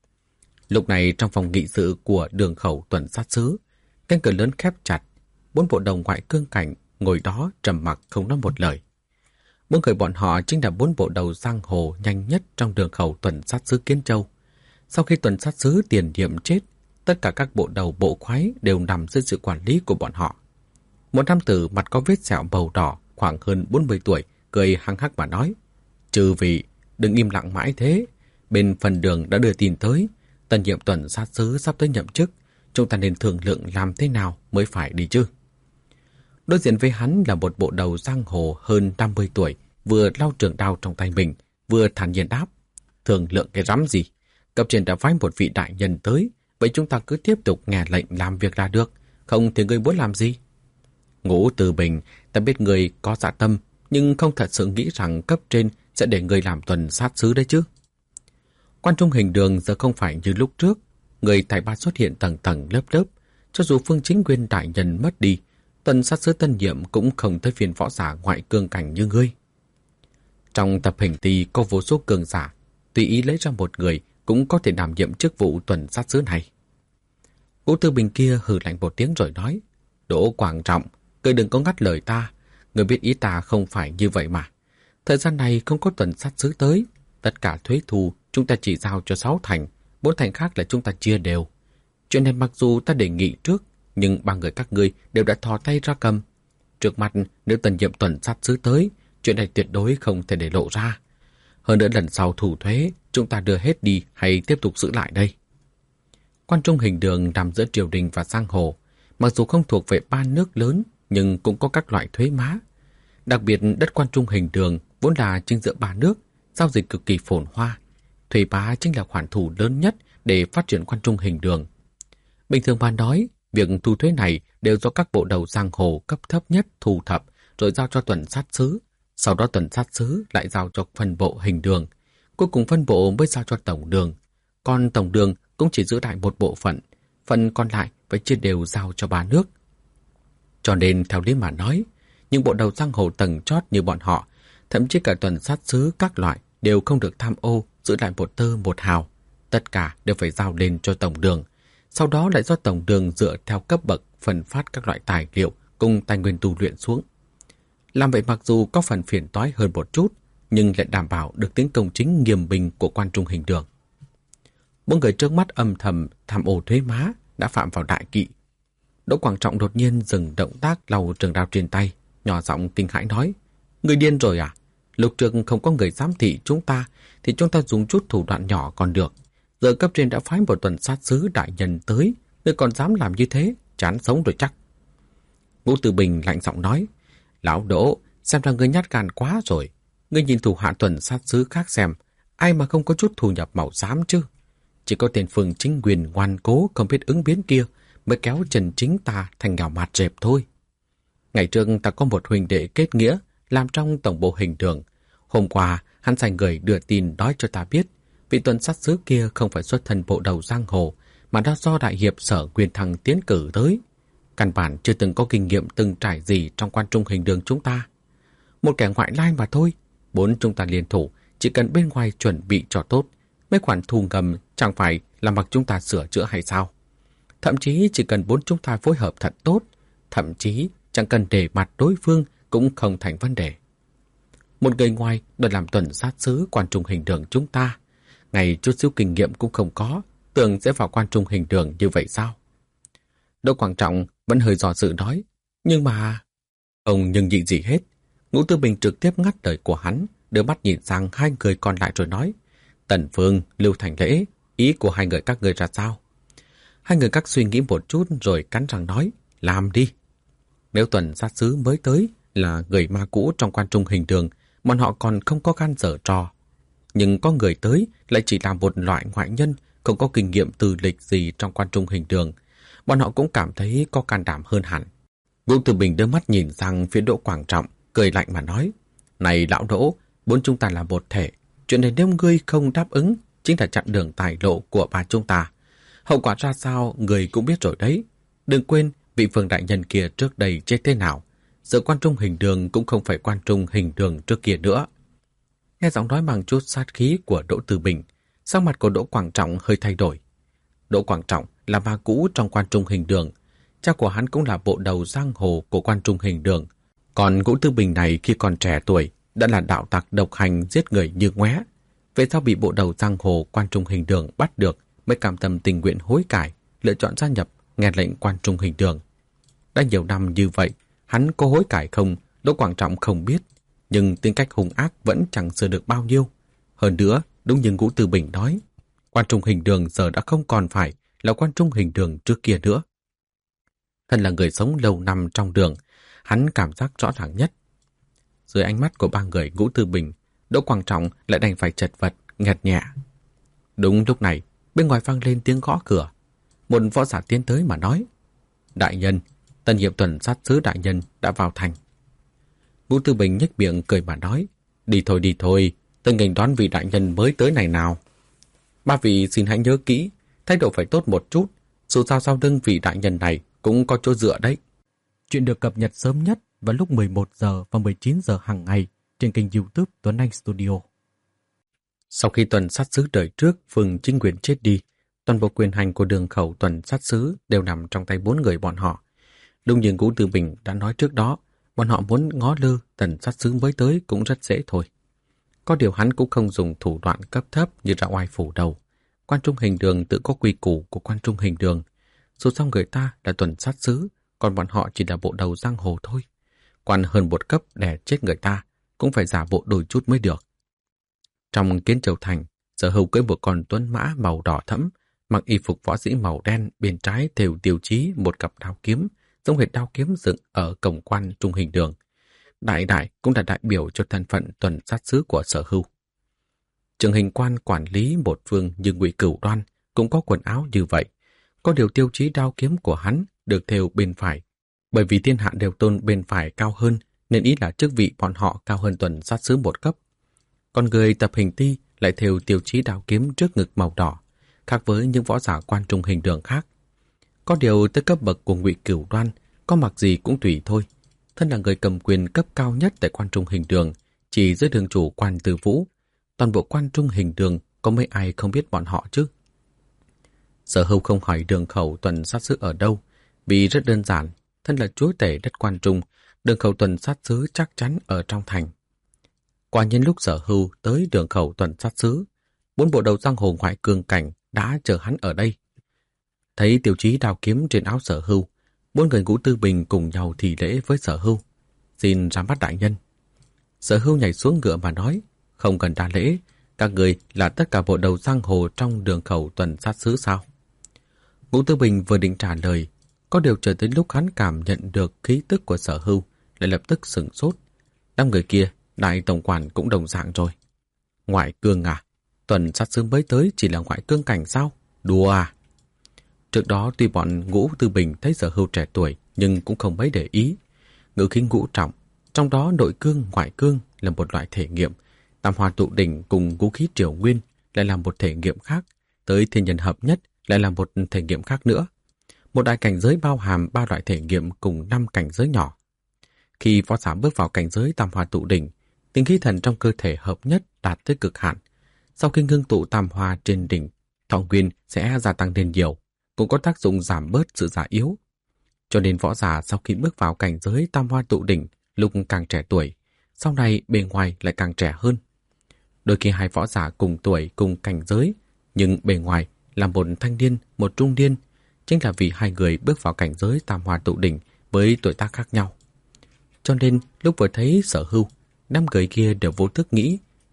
Lúc này trong phòng nghị sự của đường khẩu tuần sát sứ, cánh cửa lớn khép chặt, 4 bộ đầu ngoại cương cảnh ngồi đó trầm mặc không nói một lời. 4 người bọn họ chính là 4 bộ đầu giang hồ nhanh nhất trong đường khẩu tuần sát sứ Kiến Châu. Sau khi tuần sát sứ Tiền Nhiệm chết, tất cả các bộ đầu bộ khoái đều nằm dưới sự quản lý của bọn họ. Một nam tử mặt có vết sẹo màu đỏ, khoảng hơn 40 tuổi, cười hăng hắc mà nói: "Chư vị, đừng im lặng mãi thế. Bên phần đường đã đưa tin tới, tân nhiệm tuần sát sứ sắp tới nhậm chức, chúng ta nên thương lượng làm thế nào mới phải đi chứ?" Đối diện với hắn là một bộ đầu giang hồ hơn 50 tuổi, vừa lau trường đao trong tay mình, vừa thản nhiên đáp: "Thương lượng cái rắm gì? Cấp trên đã phái một vị đại nhân tới, vậy chúng ta cứ tiếp tục nghe lệnh làm việc là được, không thì ngươi muốn làm gì?" "Ngũ Từ Bình, ta biết người có dạ tâm, nhưng không thật sự nghĩ rằng cấp trên sẽ để người làm tuần sát sứ đấy chứ." Quan Trung Hình Đường giờ không phải như lúc trước, người tài ba xuất hiện tầng tầng lớp lớp, cho dù Phương Chính Nguyên đại nhân mất đi, tuần sát sứ tân nhiệm cũng không tới phiên võ giả ngoại cương cảnh như ngươi. Trong tập hình ti có vô số cường giả, tùy ý lấy ra một người cũng có thể đảm nhiệm chức vụ tuần sát sứ này. Ngũ Tư Bình kia hừ lạnh một tiếng rồi nói: "Đỗ Quảng Trọng, ngươi đừng có ngắt lời ta, ngươi biết ý ta không phải như vậy mà. Thời gian này không có tuần sát sứ tới, tất cả thuế thu chúng ta chỉ giao cho 6 thành, 4 thành khác là chúng ta chia đều. Chuyện này mặc dù ta đề nghị trước, nhưng 3 người các ngươi đều đã thò tay ra cầm. Trước mặt nếu tân nhiệm tuần sát sứ tới, chuyện này tuyệt đối không thể để lộ ra. Hơn nữa lần sau thu thuế, chúng ta đưa hết đi hay tiếp tục giữ lại đây?" Quan Trung Hình Đường nằm giữa triều đình và giang hồ, mặc dù không thuộc về 3 nước lớn nhưng cũng có các loại thuế má. Đặc biệt đất Quan Trung Hình Đường vốn là chính giữa 3 nước, giao dịch cực kỳ phồn hoa. Thuế má chính là khoản thu lớn nhất để phát triển Quan Trung Hình Đường. Bình thường mà nói, việc thu thuế này đều do các bộ đầu giang hồ cấp thấp nhất thu thập rồi giao cho tuần sát sứ, sau đó tuần sát sứ lại giao cho phân bộ Hình Đường, cuối cùng phân bộ mới giao cho tổng đường, còn tổng đường cũng chỉ giữ lại một bộ phận, phần còn lại phải chia đều giao cho 3 nước. Cho nên theo lý mà nói, những bộ đầu giang hồ tầng chót như bọn họ, thậm chí cả tuần sát sứ các loại đều không được tham ô giữ lại một tơ một hào, tất cả đều phải giao lên cho tổng đường, sau đó lại do tổng đường dựa theo cấp bậc phân phát các loại tài liệu cùng tài nguyên tu luyện xuống. Làm vậy mặc dù có phần phiền toái hơn một chút, nhưng lại đảm bảo được tính công chính nghiêm minh của Quan Trung Hình Đường. 4 người trước mắt âm thầm tham ô thuế má đã phạm vào đại kỵ. Đỗ Quảng Trọng đột nhiên dừng động tác lau trường đao trên tay, nhỏ giọng kinh hãi nói: "Người điên rồi à? Lúc trước không có người giám thị chúng ta thì chúng ta dùng chút thủ đoạn nhỏ còn được. Giờ cấp trên đã phái một tuần sát sứ đại nhân tới, ngươi còn dám làm như thế, chán sống rồi chắc." Ngũ Từ Bình lạnh giọng nói: "Lão Đỗ, xem ra ngươi nhát gan quá rồi. Ngươi nhìn thủ hạ tuần sát sứ khác xem, ai mà không có chút thu nhập màu xám chứ? Chỉ có tên Phương Chính Nguyên ngoan cố không biết ứng biến kia mới kéo Trần Chính ta thành ngào mạt rệp thôi. Ngày trước ta có một huynh đệ kết nghĩa làm trong tổng bộ Hình Đường. Hôm qua hắn sai người đưa tin nói cho ta biết vị tuần sát sứ kia không phải xuất thân bộ đầu giang hồ, mà đã do đại hiệp Sở Nguyên Thăng tiến cử tới. Căn bản chưa từng có kinh nghiệm từng trải gì trong Quan Trung Hình Đường chúng ta. Một kẻ ngoại lai mà thôi. 4 chúng ta liên thủ, chỉ cần bên ngoài chuẩn bị cho tốt, mấy khoản thu ngầm chẳng phải là mặc chúng ta sửa chữa hay sao? Thậm chí chỉ cần 4 chúng ta phối hợp thật tốt, thậm chí chẳng cần để mặt đối phương cũng không thành vấn đề. Một người ngoài đòi làm tuần sát sứ Quan Trung Hình Đường chúng ta, ngay chút xíu kinh nghiệm cũng không có, tưởng sẽ vào Quan Trung Hình Đường như vậy sao?" Đỗ Quảng Trọng vẫn hơi do dự nói: "Nhưng mà..." Ông nhưng nhịn gì hết. Ngũ Tư Bình trực tiếp ngắt lời của hắn, đưa mắt nhìn sang 2 người còn lại rồi nói: Tần Phương, Lưu Thành Lễ, ý của hai người các ngươi ra sao? Hai người các suy nghĩ một chút rồi cắn răng nói, làm đi. Nếu tuần sát sứ mới tới là người ma cũ trong quan trung hình đường, bọn họ còn không có gan dở trò. Nhưng có người tới lại chỉ là một loại ngoại nhân, không có kinh nghiệm từ lịch gì trong quan trung hình đường. Bọn họ cũng cảm thấy có can đảm hơn hẳn. Vũ Tử Bình đưa mắt nhìn sang phía Đỗ Quảng Trọng, cười lạnh mà nói, này lão Đỗ, bốn chúng ta là một thể. Chuyện này nếu ngươi không đáp ứng, chính là chặn đường tài lộ của ba chúng ta. Hậu quả ra sao, người cũng biết rồi đấy. Đừng quên, vị Phương đại nhân kia trước đây chết thế nào. Giờ quan trung hình đường cũng không phải quan trung hình đường trước kia nữa. Nghe giọng nói bằng chút sát khí của Đỗ Tử Bình, sắc mặt của Đỗ Quảng Trọng hơi thay đổi. Đỗ Quảng Trọng là ma cũ trong quan trung hình đường. Cha của hắn cũng là bộ đầu giang hồ của quan trung hình đường. Còn Vũ Tử Bình này khi còn trẻ tuổi đã là đạo tặc độc hành giết người như ngoé. Về sau bị bộ đầu giang hồ quan trung hình đường bắt được mới cảm tâm tình nguyện hối cải, lựa chọn gia nhập nghe lệnh quan trung hình đường. Đã nhiều năm như vậy, hắn có hối cải không, Đỗ Quảng Trọng không biết, nhưng tính cách hung ác vẫn chẳng sửa được bao nhiêu. Hơn nữa, đúng như Vũ Tử Bình nói, quan trung hình đường giờ đã không còn phải là quan trung hình đường trước kia nữa. Thân là người sống lâu năm trong đường, hắn cảm giác rõ ràng nhất. Dưới ánh mắt của ba người Vũ Tử Bình, Đỗ Quảng Trọng lại đành phải chật vật, nghẹt nhẹ. Đúng lúc này, bên ngoài vang lên tiếng gõ cửa. Một võ giả tiến tới mà nói, đại nhân, tân nhiệm tuần sát sứ đại nhân đã vào thành. Vũ Tử Bình nhếch miệng cười mà nói, đi thôi, tôi nghênh đón vị đại nhân mới tới này nào. Ba vị xin hãy nhớ kỹ, thái độ phải tốt một chút, dù sao sau lưng vị đại nhân này cũng có chỗ dựa đấy. Chuyện được cập nhật sớm nhất vào lúc 11 giờ và 19 giờ hàng ngày trên kênh YouTube Tuấn Anh Studio. Sau khi tuần sát sứ đời trước Phường Chính Quyền chết đi, toàn bộ quyền hành của đường khẩu tuần sát sứ đều nằm trong tay 4 người bọn họ. Đúng như Vũ Tử Bình đã nói trước đó, bọn họ muốn ngó lơ tuần sát sứ mới tới cũng rất dễ thôi. Có điều hắn cũng không dùng thủ đoạn cấp thấp như ra oai phủ đầu. Quan trung hình đường tự có quy củ của quan trung hình đường. Dù sao người ta là tuần sát sứ, còn bọn họ chỉ là bộ đầu giang hồ thôi. Quan hơn một cấp để chết người ta, cũng phải giả bộ đôi chút mới được. Trong Kiến Châu Thành, Sở Hữu cưỡi một con tuấn mã màu đỏ thẫm, mặc y phục võ sĩ màu đen, bên trái thêu tiêu chí một cặp đao kiếm, giống hệt đao kiếm dựng ở cổng quan trung hình đường. Đại cũng là đại biểu cho thân phận tuần sát sứ của Sở Hữu. Trường hình quan quản lý một phương như Ngụy Cửu Đoan cũng có quần áo như vậy. Có điều tiêu chí đao kiếm của hắn được thêu bên phải, bởi vì thiên hạ đều tôn bên phải cao hơn, nên ý là chức vị bọn họ cao hơn tuần sát sứ một cấp. Còn người tập hình ti lại thêu tiêu chí đao kiếm trước ngực màu đỏ, khác với những võ giả quan trung hình đường khác. Có điều tới cấp bậc của Ngụy Cửu Đoan, có mặc gì cũng tùy thôi. Thân là người cầm quyền cấp cao nhất tại quan trung hình đường, chỉ dưới đường chủ Quan Tư Vũ, toàn bộ quan trung hình đường có mấy ai không biết bọn họ chứ. Sở Hữu không hỏi đường khẩu tuần sát sứ ở đâu, vì rất đơn giản, thân là chúa tể đất quan trung, đường khẩu tuần sát sứ chắc chắn ở trong thành. Quả nhiên lúc Sở Hữu tới đường khẩu tuần sát sứ, 4 bộ đầu giang hồ ngoại cường cảnh đã chờ hắn ở đây. Thấy tiêu chí đao kiếm trên áo Sở Hữu, 4 người Vũ Tử Bình cùng nhau thì lễ với Sở Hữu, xin ra mắt đại nhân. Sở Hữu nhảy xuống ngựa mà nói, không cần đa lễ, các người là tất cả bộ đầu giang hồ trong đường khẩu tuần sát sứ sao? Vũ Tử Bình vừa định trả lời, có điều chờ tới lúc hắn cảm nhận được khí tức của Sở Hữu, lại lập tức sửng sốt. Đám người kia, đại tổng quản cũng đồng dạng rồi. Ngoại cương à? Tuần sát sứ mới tới chỉ là ngoại cương cảnh sao? Đùa à? Trước đó tuy bọn Vũ Tử Bình thấy Sở Hữu trẻ tuổi nhưng cũng không mấy để ý. Ngữ khí ngũ trọng, trong đó nội cương, ngoại cương là một loại thể nghiệm. Tam Hoa Tụ Đỉnh cùng vũ khí Triều Nguyên lại là một thể nghiệm khác, tới thiên nhân hợp nhất lại là một thể nghiệm khác nữa. Một đại cảnh giới bao hàm 3 loại thể nghiệm cùng 5 cảnh giới nhỏ. Khi võ giả bước vào cảnh giới Tam Hoa Tụ Đỉnh, tinh khí thần trong cơ thể hợp nhất đạt tới cực hạn. Sau khi ngưng tụ tam hoa trên đỉnh, thọ nguyên sẽ gia tăng lên nhiều, cũng có tác dụng giảm bớt sự già yếu. Cho nên võ giả sau khi bước vào cảnh giới Tam Hoa Tụ Đỉnh, lúc càng trẻ tuổi, sau này bề ngoài lại càng trẻ hơn. Đôi khi hai võ giả cùng tuổi cùng cảnh giới, nhưng bề ngoài là một thanh niên, một trung niên, chính là vì hai người bước vào cảnh giới Tam Hoa Tụ Đỉnh với tuổi tác khác nhau. Cho nên lúc vừa thấy Sở Hữu, 5 người kia đều vô thức nghĩ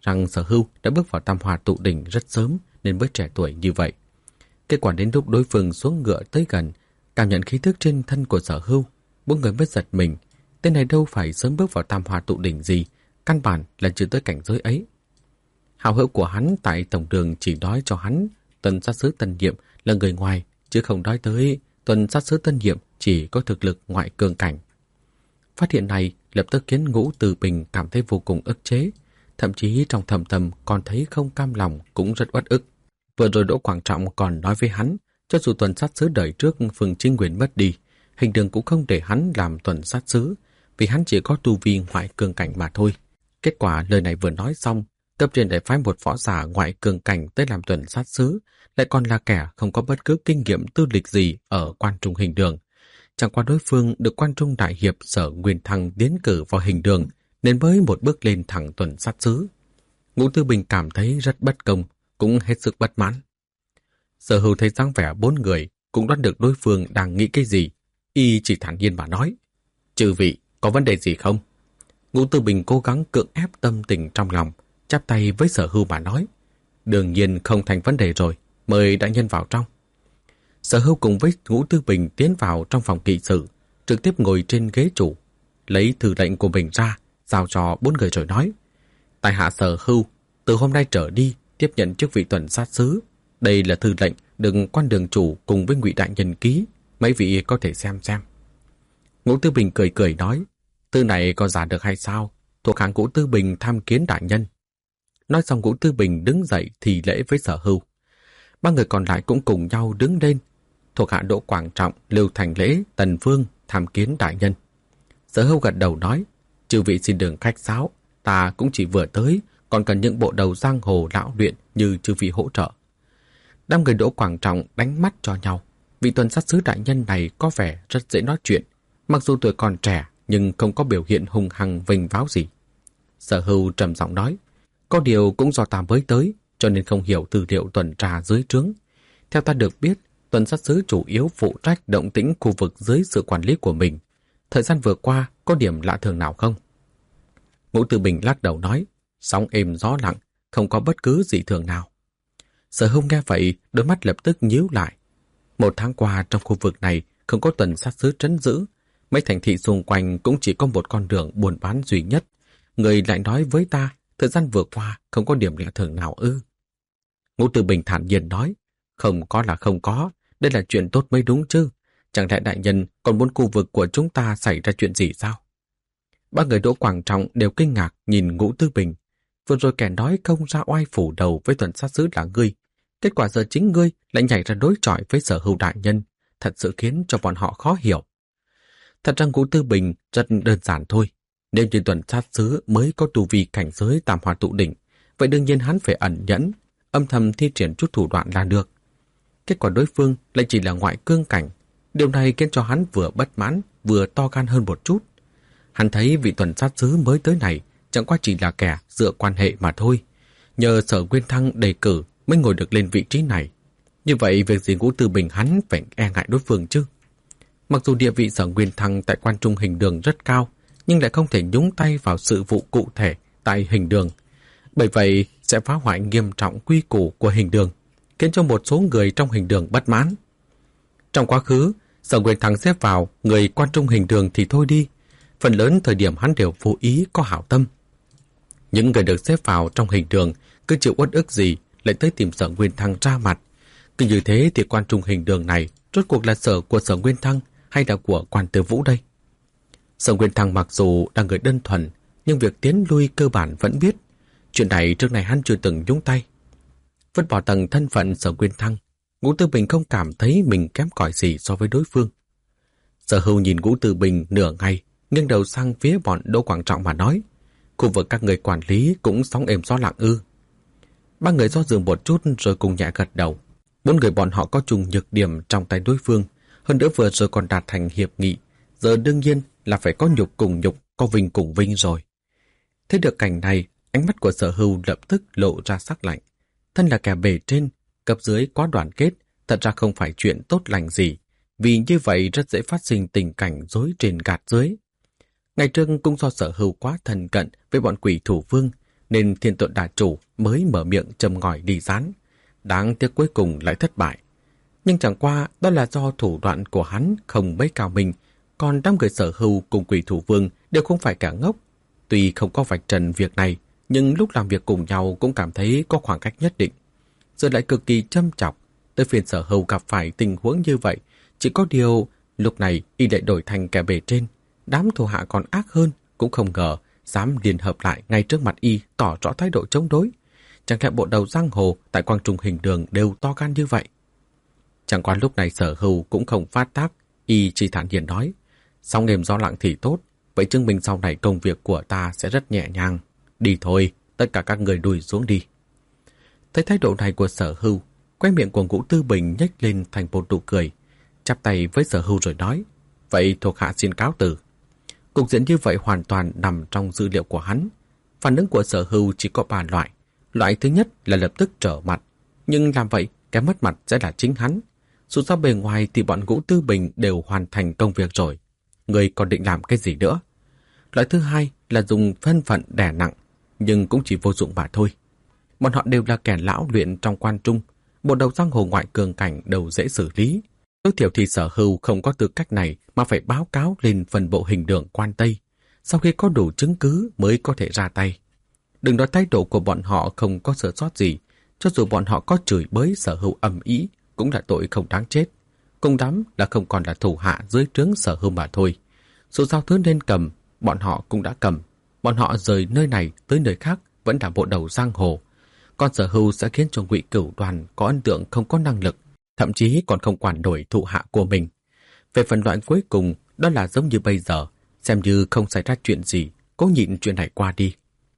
rằng Sở Hưu đã bước vào Tam Hoa tụ đỉnh rất sớm nên mới trẻ tuổi như vậy. Kết quả đến lúc đối phương xuống ngựa tới gần, cảm nhận khí thức trên thân của Sở Hưu, bốn người mới giật mình. Tên này đâu phải sớm bước vào Tam Hoa tụ đỉnh gì, căn bản là chưa tới cảnh giới ấy. Hào hữu của hắn tại tổng đường chỉ nói cho hắn Tuần Sát Sứ Tân Nhiệm là người ngoài, chứ không nói tới Tuần Sát Sứ Tân Nhiệm chỉ có thực lực ngoại cường cảnh. Phát hiện này lập tức khiến Ngũ Từ Bình cảm thấy vô cùng ức chế, thậm chí trong thầm thầm còn thấy không cam lòng, cũng rất uất ức. Vừa rồi Đỗ Quảng Trọng còn nói với hắn, cho dù Tuần Sát Sứ đời trước Phường Chính Quyền mất đi, Hình Đường cũng không để hắn làm Tuần Sát Sứ, vì hắn chỉ có tu vi ngoại cường cảnh mà thôi. Kết quả lời này vừa nói xong, cấp trên lại phái một võ giả ngoại cường cảnh tới làm Tuần Sát Sứ, lại còn là kẻ không có bất cứ kinh nghiệm tư lịch gì ở Quan Trung Hình Đường. Chẳng qua đối phương được Quan Trung đại hiệp Sở Nguyên Thăng tiến cử vào Hình Đường, nên mới một bước lên thẳng Tuần Sát Sứ. Ngũ Tư Bình cảm thấy rất bất công, cũng hết sức bất mãn. Sở Hưu thấy dáng vẻ bốn người, cũng đoán được đối phương đang nghĩ cái gì. Y chỉ thản nhiên mà nói, chư vị, có vấn đề gì không? Ngũ Tư Bình cố gắng cưỡng ép tâm tình trong lòng, chắp tay với Sở Hưu mà nói, đương nhiên không thành vấn đề rồi, mời đại nhân vào trong. Sở Hưu cùng với Ngũ Tư Bình tiến vào trong phòng nghị sự, trực tiếp ngồi trên ghế chủ, lấy thư lệnh của mình ra, giao cho bốn người rồi nói, tại hạ Sở Hưu, từ hôm nay trở đi tiếp nhận chức vị Tuần Sát Sứ. Đây là thư lệnh được quan đường chủ cùng với Ngụy đại nhân ký, mấy vị có thể xem. Ngũ Tư Bình cười cười nói, thư này có giả được hay sao? Thuộc hạ Ngũ Tư Bình tham kiến đại nhân. Nói xong Ngũ Tư Bình đứng dậy thì lễ với Sở Hưu. Ba người còn lại cũng cùng nhau đứng lên. Thuộc hạ Đỗ Quảng Trọng, Lưu Thành Lễ, Tần Phương tham kiến đại nhân. Sở Hưu gật đầu nói, chư vị xin đừng khách sáo, ta cũng chỉ vừa tới, còn cần những bộ đầu giang hồ lão luyện như chư vị hỗ trợ. Đám người Đỗ Quảng Trọng đánh mắt cho nhau. Vị Tuần Sát Sứ đại nhân này có vẻ rất dễ nói chuyện, mặc dù tuổi còn trẻ nhưng không có biểu hiện hung hăng vênh váo gì. Sở Hưu trầm giọng nói, có điều cũng do ta mới tới, cho nên không hiểu tư liệu tuần tra dưới trướng. Theo ta được biết, Tuần Sát Sứ chủ yếu phụ trách động tĩnh khu vực dưới sự quản lý của mình. Thời gian vừa qua có điểm lạ thường nào không? Ngũ Tư Bình lắc đầu nói, sóng êm gió lặng, không có bất cứ dị thường nào. Sở Hưu nghe vậy, đôi mắt lập tức nhíu lại. Một tháng qua trong khu vực này không có Tuần Sát Sứ trấn giữ, mấy thành thị xung quanh cũng chỉ có một con đường buôn bán duy nhất. Người lại nói với ta, thời gian vừa qua không có điểm lạ thường nào ư? Ngũ Tư Bình thản nhiên nói, không có là không có, đây là chuyện tốt mới đúng chứ. Chẳng lẽ đại nhân còn muốn khu vực của chúng ta xảy ra chuyện gì sao? Ba người Đỗ Quảng Trọng đều kinh ngạc nhìn Ngũ Tư Bình. Vừa rồi kẻ nói không ra oai phủ đầu với Tuần Sát Sứ là ngươi. Kết quả giờ chính ngươi lại nhảy ra đối chọi với Sở Hưu đại nhân, thật sự khiến cho bọn họ khó hiểu. Thật ra Ngũ Tư Bình rất đơn giản thôi. Nếu như Tuần Sát Sứ mới có tu vi cảnh giới Tam Hoa tụ đỉnh, vậy đương nhiên hắn phải ẩn nhẫn, âm thầm thi triển chút thủ đoạn là được. Kết quả đối phương lại chỉ là ngoại cương cảnh. Điều này khiến cho hắn vừa bất mãn, vừa to gan hơn một chút. Hắn thấy vị Tuần Sát Sứ mới tới này chẳng qua chỉ là kẻ dựa quan hệ mà thôi. Nhờ Sở Nguyên Thăng đề cử mới ngồi được lên vị trí này. Như vậy việc gì Ngũ Tư Bình hắn phải e ngại đối phương chứ? Mặc dù địa vị Sở Nguyên Thăng tại Quan Trung Hình Đường rất cao, nhưng lại không thể nhúng tay vào sự vụ cụ thể tại Hình Đường. Bởi vậy sẽ phá hoại nghiêm trọng quy củ của Hình Đường, khiến cho một số người trong Hình Đường bất mãn. Trong quá khứ, Sở Nguyên Thăng xếp vào người Quan Trung Hình Đường thì thôi đi, phần lớn thời điểm hắn đều vô ý có hảo tâm. Những người được xếp vào trong Hình Đường cứ chịu uất ức gì lại tới tìm Sở Nguyên Thăng ra mặt. Cứ như thế thì Quan Trung Hình Đường này rốt cuộc là sở của Sở Nguyên Thăng hay là của Quan Tư Vũ đây? Sở Nguyên Thăng mặc dù là người đơn thuần, nhưng việc tiến lui cơ bản vẫn biết. Chuyện này trước này hắn chưa từng nhúng tay. Vứt bỏ tầng thân phận Sở Nguyên Thăng, Ngũ Tư Bình không cảm thấy mình kém cỏi gì so với đối phương. Sở Hưu nhìn Ngũ Tư Bình nửa ngày, nghiêng đầu sang phía bọn Đỗ Quảng Trọng mà nói, khu vực các người quản lý cũng sóng êm gió lặng ư? Ba người do dự một chút rồi cùng nhẹ gật đầu. Bốn người bọn họ có chung nhược điểm trong tay đối phương, hơn nữa vừa rồi còn đạt thành hiệp nghị, giờ đương nhiên là phải có nhục cùng nhục, có vinh cùng vinh rồi. Thấy được cảnh này, ánh mắt của Sở Hưu lập tức lộ ra sắc lạnh. Thân là kẻ bề trên, cấp dưới quá đoàn kết, thật ra không phải chuyện tốt lành gì, vì như vậy rất dễ phát sinh tình cảnh dối trên gạt dưới. Ngày trước cũng do Sở Hưu quá thân cận với bọn quỷ thủ vương, nên Thiên Tuệ Đà chủ mới mở miệng châm ngòi đi rán. Đáng tiếc cuối cùng lại thất bại. Nhưng chẳng qua đó là do thủ đoạn của hắn không mấy cao minh, còn đám người Sở Hưu cùng Quỷ Thủ Vương đều không phải kẻ ngốc. Tuy không có vạch trần việc này, nhưng lúc làm việc cùng nhau cũng cảm thấy có khoảng cách nhất định. Giờ lại cực kỳ châm chọc, tới phiên Sở Hưu gặp phải tình huống như vậy. Chỉ có điều, lúc này y lại đổi thành kẻ bề trên. Đám thủ hạ còn ác hơn, cũng không ngờ dám liên hợp lại ngay trước mặt y tỏ rõ thái độ chống đối. Chẳng lẽ bộ đầu giang hồ tại Quang Trung Hình Đường đều to gan như vậy? Chẳng qua lúc này Sở Hưu cũng không phát tác, y chỉ thản nhiên nói, sóng êm gió lặng thì tốt, vậy chứng minh sau này công việc của ta sẽ rất nhẹ nhàng. Đi thôi, tất cả các người đùi xuống đi. Thấy thái độ này của Sở Hưu, khóe miệng của Ngũ Tư Bình nhếch lên thành một nụ cười, chắp tay với Sở Hưu rồi nói, vậy thuộc hạ xin cáo từ. Cục diện như vậy hoàn toàn nằm trong dữ liệu của hắn. Phản ứng của Sở Hưu chỉ có 3 loại. Loại thứ nhất là lập tức trở mặt, nhưng làm vậy cái mất mặt sẽ là chính hắn. Dù sao bề ngoài thì bọn Ngũ Tư Bình đều hoàn thành công việc rồi, người còn định làm cái gì nữa. Loại thứ hai là dùng thân phận đè nặng, nhưng cũng chỉ vô dụng mà thôi. Bọn họ đều là kẻ lão luyện trong quan trung, bộ đầu giang hồ ngoại cường cảnh đều dễ xử lý. Tối thiểu thì Sở Hưu không có tư cách này mà phải báo cáo lên phần bộ hình đường quan Tây, sau khi có đủ chứng cứ mới có thể ra tay. Đừng nói thái độ của bọn họ không có sơ sót gì, cho dù bọn họ có chửi bới Sở Hưu ầm ĩ cũng là tội không đáng chết. Cùng lắm là không còn là thủ hạ dưới trướng Sở Hưu mà thôi. Dù sao thứ nên cầm, bọn họ cũng đã cầm. Bọn họ rời nơi này tới nơi khác vẫn là bộ đầu giang hồ. Còn Sở Hưu sẽ khiến cho Ngụy Cửu Đoàn có ấn tượng không có năng lực, thậm chí còn không quản nổi thủ hạ của mình. Về phần đoạn cuối cùng, đó là giống như bây giờ, xem như không xảy ra chuyện gì, cố nhịn chuyện này qua đi.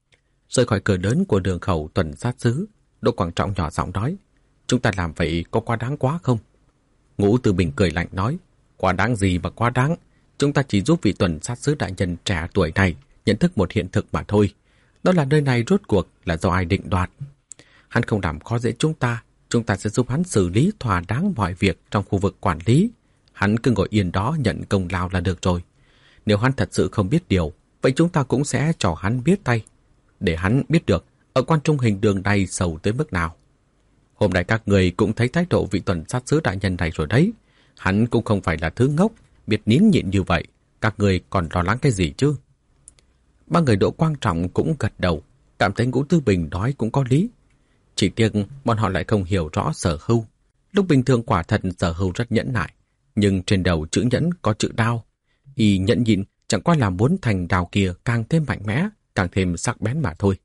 Rời khỏi cửa lớn của đường khẩu tuần sát xứ, Đỗ Quảng Trọng nhỏ giọng nói, chúng ta làm vậy có quá đáng quá không? Ngũ Tư Bình cười lạnh nói, quá đáng gì mà quá đáng, chúng ta chỉ giúp vị tuần sát xứ đại nhân trẻ tuổi này nhận thức một hiện thực mà thôi. Đó là nơi này rốt cuộc là do ai định đoạt. Hắn không làm khó dễ chúng ta sẽ giúp hắn xử lý thỏa đáng mọi việc trong khu vực quản lý. Hắn cứ ngồi yên đó nhận công lao là được rồi. Nếu hắn thật sự không biết điều, vậy chúng ta cũng sẽ cho hắn biết tay, để hắn biết được ở Quan Trung Hình Đường này sầu tới mức nào. Hôm nay các người cũng thấy thái độ vị tuần sát sứ đại nhân này rồi đấy. Hắn cũng không phải là thứ ngốc, biết nín nhịn như vậy. Các người còn lo lắng cái gì chứ? Ba người Đỗ Quang Trọng cũng gật đầu, cảm thấy Ngũ Tư Bình nói cũng có lý. Chỉ tiếc bọn họ lại không hiểu rõ Sở Hưu. Lúc bình thường quả thật Sở Hưu rất nhẫn nại, nhưng trên đầu chữ nhẫn có chữ đao. Y nhẫn nhịn chẳng qua là muốn thành đao kia càng thêm mạnh mẽ, càng thêm sắc bén mà thôi.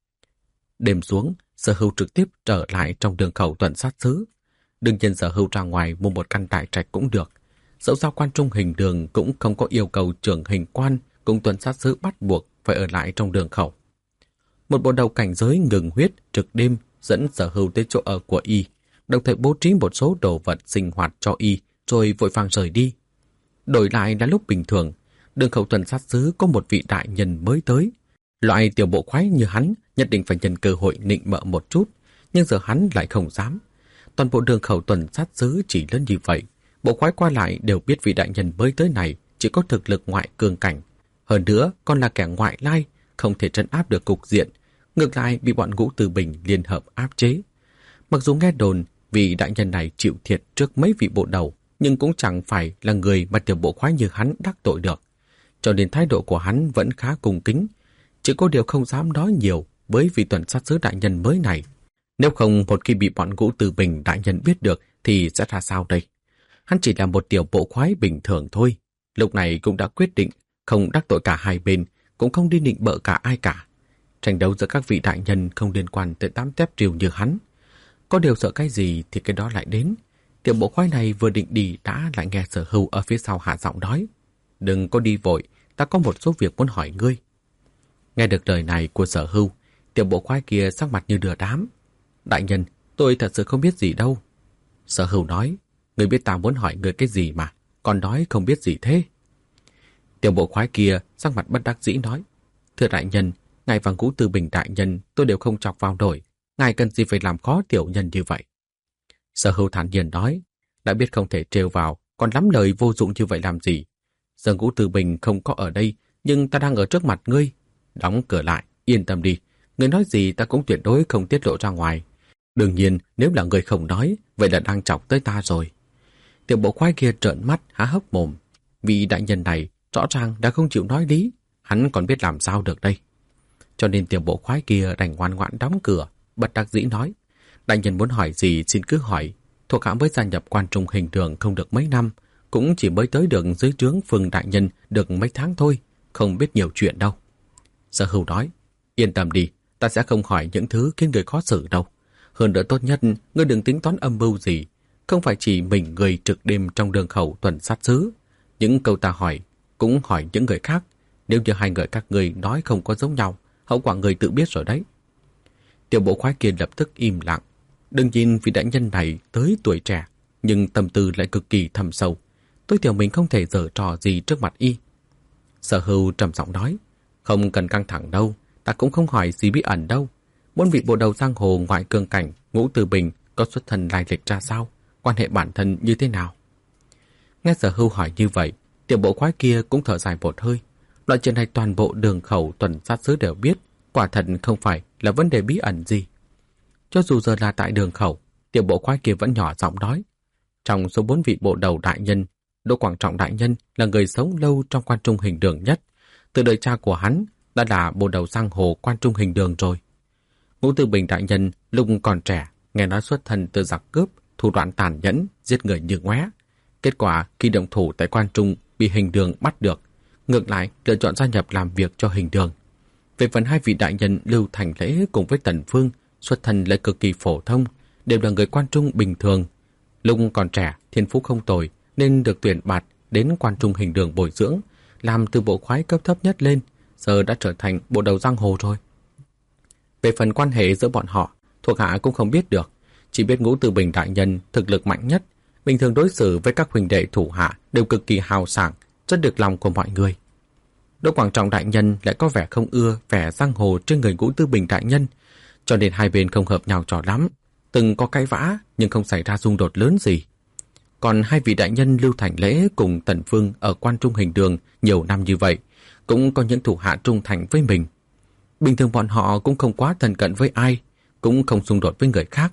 Đêm xuống, Sở Hưu trực tiếp trở lại trong đường khẩu tuần sát xứ. Đương nhiên Sở Hưu ra ngoài mua một căn đại trạch cũng được. Dẫu sao Quan Trung Hình Đường cũng không có yêu cầu trưởng hình quan cùng tuần sát xứ bắt buộc phải ở lại trong đường khẩu. Một bộ đầu cảnh giới ngừng huyết trực đêm dẫn Sở Hưu tới chỗ ở của y, đồng thời bố trí một số đồ vật sinh hoạt cho y, rồi vội vàng rời đi. Đổi lại là lúc bình thường, đường khẩu tuần sát xứ có một vị đại nhân mới tới. Loại tiểu bộ khoái như hắn nhất định phải nhân cơ hội nịnh bợ một chút, nhưng giờ hắn lại không dám. Toàn bộ đường khẩu tuần sát xứ chỉ lớn như vậy, bộ khoái qua lại đều biết vị đại nhân mới tới này chỉ có thực lực ngoại cường cảnh, hơn nữa còn là kẻ ngoại lai, không thể trấn áp được cục diện, ngược lại bị bọn Ngũ Tư Bình liên hợp áp chế. Mặc dù nghe đồn vị đại nhân này chịu thiệt trước mấy vị bộ đầu, nhưng cũng chẳng phải là người mà tiểu bộ khoái như hắn đắc tội được, cho nên thái độ của hắn vẫn khá cung kính, chỉ có điều không dám nói nhiều với vị tuần sát sứ đại nhân mới này. Nếu không một khi bị bọn Ngũ Tư Bình đại nhân biết được thì sẽ ra sao đây? Hắn chỉ là một tiểu bộ khoái bình thường thôi, lúc này cũng đã quyết định không đắc tội cả hai bên, cũng không đi nịnh bợ cả ai cả. Tranh đấu giữa các vị đại nhân không liên quan tới tám tép triều như hắn. Có điều sợ cái gì thì cái đó lại đến. Tiểu bộ khoái này vừa định đi đã lại nghe Sở Hưu ở phía sau hạ giọng nói, đừng có đi vội, ta có một số việc muốn hỏi ngươi. Nghe được lời này của Sở Hưu, tiểu bộ khoái kia sắc mặt như đưa đám. Đại nhân, tôi thật sự không biết gì đâu. Sở Hưu nói, ngươi biết ta muốn hỏi ngươi cái gì mà, còn nói không biết gì thế. Tiểu bộ khoái kia sắc mặt bất đắc dĩ nói, thưa đại nhân, ngài và Ngũ Tư Bình đại nhân tôi đều không chọc vào nổi, ngài cần gì phải làm khó tiểu nhân như vậy. Sở Hưu thản nhiên nói, đã biết không thể trêu vào, còn lắm lời vô dụng như vậy làm gì. Giờ Ngũ Tư Bình không có ở đây, nhưng ta đang ở trước mặt ngươi. Đóng cửa lại, yên tâm đi, Người nói gì ta cũng tuyệt đối không tiết lộ ra ngoài. Đương nhiên, nếu là người không nói, vậy là đang chọc tới ta rồi. Tiểu bộ khoái kia trợn mắt, há hốc mồm. Vị đại nhân này rõ ràng đã không chịu nói lý, hắn còn biết làm sao được đây. Cho nên tiểu bộ khoái kia đành ngoan ngoãn đóng cửa, bất đắc dĩ nói. Đại nhân muốn hỏi gì xin cứ hỏi. Thuộc hạ mới gia nhập quan trung hình đường không được mấy năm, cũng chỉ mới tới được dưới trướng Phương đại nhân được mấy tháng thôi, không biết nhiều chuyện đâu. Sở Hưu nói, yên tâm đi, ta sẽ không hỏi những thứ khiến người khó xử đâu. Hơn nữa tốt nhất, ngươi đừng tính toán âm mưu gì. Không phải chỉ mình người trực đêm trong đường khẩu tuần sát xứ. Những câu ta hỏi, cũng hỏi những người khác. Nếu như hai người các ngươi nói không có giống nhau, hậu quả người tự biết rồi đấy. Tiểu bộ khoái kia lập tức im lặng. Đừng nhìn vị đại nhân này tới tuổi trẻ, nhưng tâm tư lại cực kỳ thâm sâu. Tôi tiểu mình không thể giở trò gì trước mặt y. Sở Hưu trầm giọng nói, không cần căng thẳng đâu, ta cũng không hỏi gì bí ẩn đâu. Bốn vị bộ đầu giang hồ ngoại cương cảnh, Ngũ Từ Bình có xuất thân lai lịch ra sao, quan hệ bản thân như thế nào? Nghe Sở Hưu hỏi như vậy, tiểu bộ khoái kia cũng thở dài một hơi. Loại chuyện này toàn bộ đường khẩu tuần sát xứ đều biết, quả thật không phải là vấn đề bí ẩn gì. Cho dù giờ là tại đường khẩu, tiểu bộ khoái kia vẫn nhỏ giọng nói. Trong số 4 vị bộ đầu đại nhân, Đỗ Quảng Trọng đại nhân là người sống lâu trong quan trung hình đường nhất. Từ đời cha của hắn đã là bộ đầu giang hồ quan trung hình đường rồi. Ngũ Từ Bình đại nhân lúc còn trẻ, nghe nói xuất thân từ giặc cướp, thủ đoạn tàn nhẫn, giết người như ngoé. Kết quả khi động thủ tại quan trung bị hình đường bắt được, ngược lại lựa chọn gia nhập làm việc cho hình đường. Về phần hai vị đại nhân Lưu Thành Lễ cùng với Tần Phương, xuất thân lại cực kỳ phổ thông, đều là người quan trung bình thường. Lúc còn trẻ, thiên phú không tồi, nên được tuyển bạt đến quan trung hình đường bồi dưỡng, làm từ bộ khoái cấp thấp nhất lên, giờ đã trở thành bộ đầu giang hồ rồi. Về phần quan hệ giữa bọn họ, thuộc hạ cũng không biết được, chỉ biết Ngũ Từ Bình đại nhân thực lực mạnh nhất, bình thường đối xử với các huynh đệ thủ hạ đều cực kỳ hào sảng, rất được lòng của mọi người. Đỗ Quảng Trọng đại nhân lại có vẻ không ưa vẻ giang hồ trên người Ngũ Từ Bình đại nhân, cho nên hai bên không hợp nhau trò lắm, từng có cãi vã nhưng không xảy ra xung đột lớn gì. Còn hai vị đại nhân Lưu Thành Lễ cùng Tần Phương ở quan trung hình đường nhiều năm như vậy, cũng có những thủ hạ trung thành với mình. Bình thường bọn họ cũng không quá thân cận với ai, cũng không xung đột với người khác.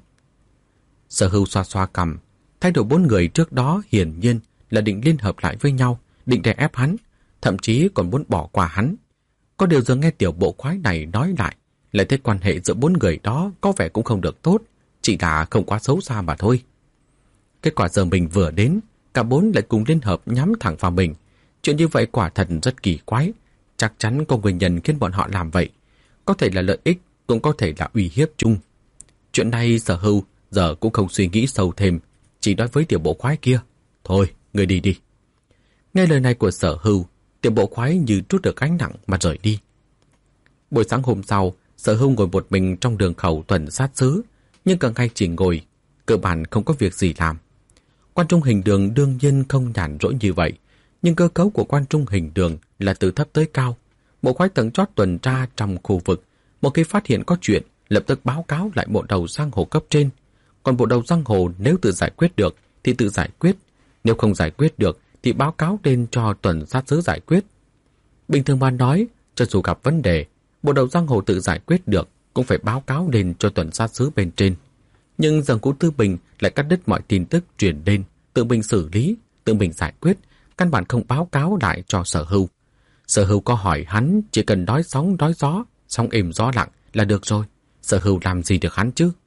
Sở Hưu xoa xoa cằm, thái độ 4 người trước đó hiển nhiên là định liên hợp lại với nhau, định đè ép hắn, thậm chí còn muốn bỏ qua hắn. Có điều giờ nghe tiểu bộ khoái này nói lại thấy quan hệ giữa 4 người đó có vẻ cũng không được tốt, chỉ là không quá xấu xa mà thôi. Kết quả giờ mình vừa đến, cả 4 lại cùng liên hợp nhắm thẳng vào mình. Chuyện như vậy quả thật rất kỳ quái, chắc chắn có nguyên nhân khiến bọn họ làm vậy. Có thể là lợi ích, cũng có thể là uy hiếp chung. Chuyện này Sở Hưu giờ cũng không suy nghĩ sâu thêm, chỉ nói với tiểu bộ khoái kia, thôi, người đi đi. Nghe lời này của Sở Hưu, tiểu bộ khoái như trút được gánh nặng mà rời đi. Buổi sáng hôm sau, Sở Hưu ngồi một mình trong đường khẩu tuần sát xứ, nhưng cả ngày chỉ ngồi, cơ bản không có việc gì làm. Quan trung hình đường đương nhiên không nhàn rỗi như vậy, nhưng cơ cấu của quan trung hình đường là từ thấp tới cao. Bộ khoái tầng chót tuần tra trong khu vực, một khi phát hiện có chuyện, lập tức báo cáo lại bộ đầu giang hồ cấp trên. Còn bộ đầu giang hồ nếu tự giải quyết được thì tự giải quyết, nếu không giải quyết được thì báo cáo lên cho tuần sát xứ giải quyết. Bình thường mà nói, cho dù gặp vấn đề, bộ đầu giang hồ tự giải quyết được cũng phải báo cáo lên cho tuần sát xứ bên trên. Nhưng giờ Ngũ Tư Bình lại cắt đứt mọi tin tức truyền đến, tự mình xử lý, tự mình giải quyết, căn bản không báo cáo lại cho Sở Hưu. Sở Hưu có hỏi hắn chỉ cần đói sóng đói gió, sóng êm gió lặng là được rồi. Sở Hưu làm gì được hắn chứ?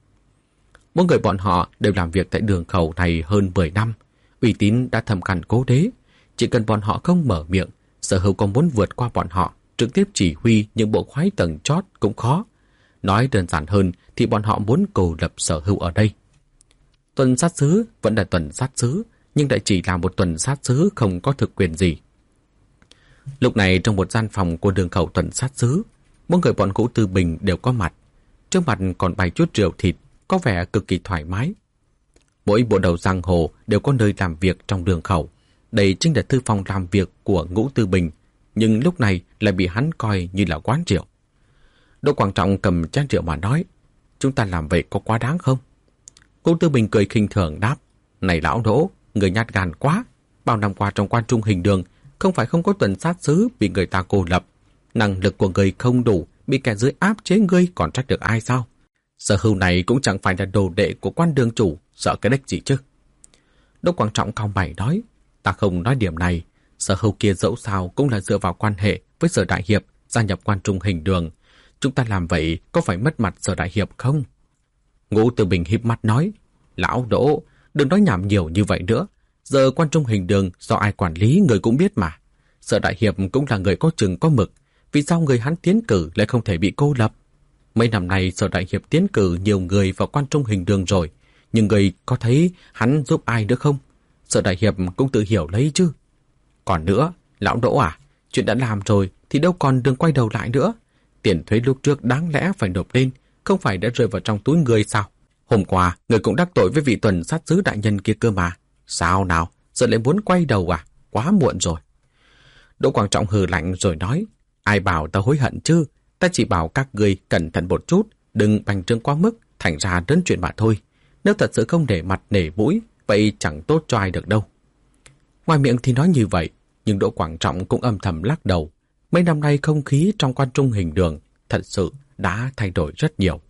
4 người bọn họ đều làm việc tại đường khẩu này hơn 10 năm, uy tín đã thâm căn cố đế. Chỉ cần bọn họ không mở miệng, Sở Hưu còn muốn vượt qua bọn họ, trực tiếp chỉ huy những bộ khoái tầng chót cũng khó. Nói đơn giản hơn thì bọn họ muốn cô lập Sở Hưu ở đây. Tuần sát xứ vẫn là tuần sát xứ, nhưng lại chỉ là một tuần sát xứ không có thực quyền gì. Lúc này trong một gian phòng của đường khẩu tuần sát xứ, 4 người bọn Ngũ Tư Bình đều có mặt. Trước mặt còn bày chút rượu thịt, có vẻ cực kỳ thoải mái. Mỗi bộ đầu giang hồ đều có nơi làm việc trong đường khẩu. Đây chính là thư phòng làm việc của Ngũ Tư Bình, nhưng lúc này lại bị hắn coi như là quán rượu. Đỗ Quảng Trọng cầm chén rượu mà nói, chúng ta làm vậy có quá đáng không? Ngũ Tư Bình cười khinh thường đáp, này lão Đỗ, người nhát gan quá. Bao năm qua trong quan trung hình đường, không phải không có tuần sát xứ bị người ta cô lập. Năng lực của người không đủ bị kẻ dưới áp chế ngươi còn trách được ai sao? Sở Hưu này cũng chẳng phải là đồ đệ của quan đường chủ, sợ cái đếch gì chứ. Đỗ Quảng Trọng cau mày nói, ta không nói điểm này, Sở Hưu kia dẫu sao cũng là dựa vào quan hệ với Sở đại hiệp gia nhập quan trung hình đường. Chúng ta làm vậy có phải mất mặt Sở đại hiệp không? Ngũ Từ Bình híp mắt nói, lão Đỗ, đừng nói nhảm nhiều như vậy nữa. Giờ quan trung hình đường do ai quản lý người cũng biết mà. Sở đại hiệp cũng là người có chừng có mực, vì sao người hắn tiến cử lại không thể bị cô lập? Mấy năm nay Sở đại hiệp tiến cử nhiều người vào quan trung hình đường rồi, nhưng người có thấy hắn giúp ai nữa không? Sở đại hiệp cũng tự hiểu lấy chứ. Còn nữa, lão Đỗ à, chuyện đã làm rồi thì đâu còn đường quay đầu lại nữa. Tiền thuế lúc trước đáng lẽ phải nộp lên, không phải đã rơi vào trong túi người sao? Hôm qua, người cũng đắc tội với vị tuần sát sứ đại nhân kia cơ mà. Sao nào, giờ lại muốn quay đầu à? Quá muộn rồi. Đỗ Quảng Trọng hừ lạnh rồi nói, ai bảo ta hối hận chứ? Ta chỉ bảo các người cẩn thận một chút, đừng bành trướng quá mức, thành ra đến chuyện mà thôi. Nếu thật sự không để mặt nể mũi, vậy chẳng tốt cho ai được đâu. Ngoài miệng thì nói như vậy, nhưng Đỗ Quảng Trọng cũng âm thầm lắc đầu. Mấy năm nay không khí trong quan trung hình đường thật sự đã thay đổi rất nhiều.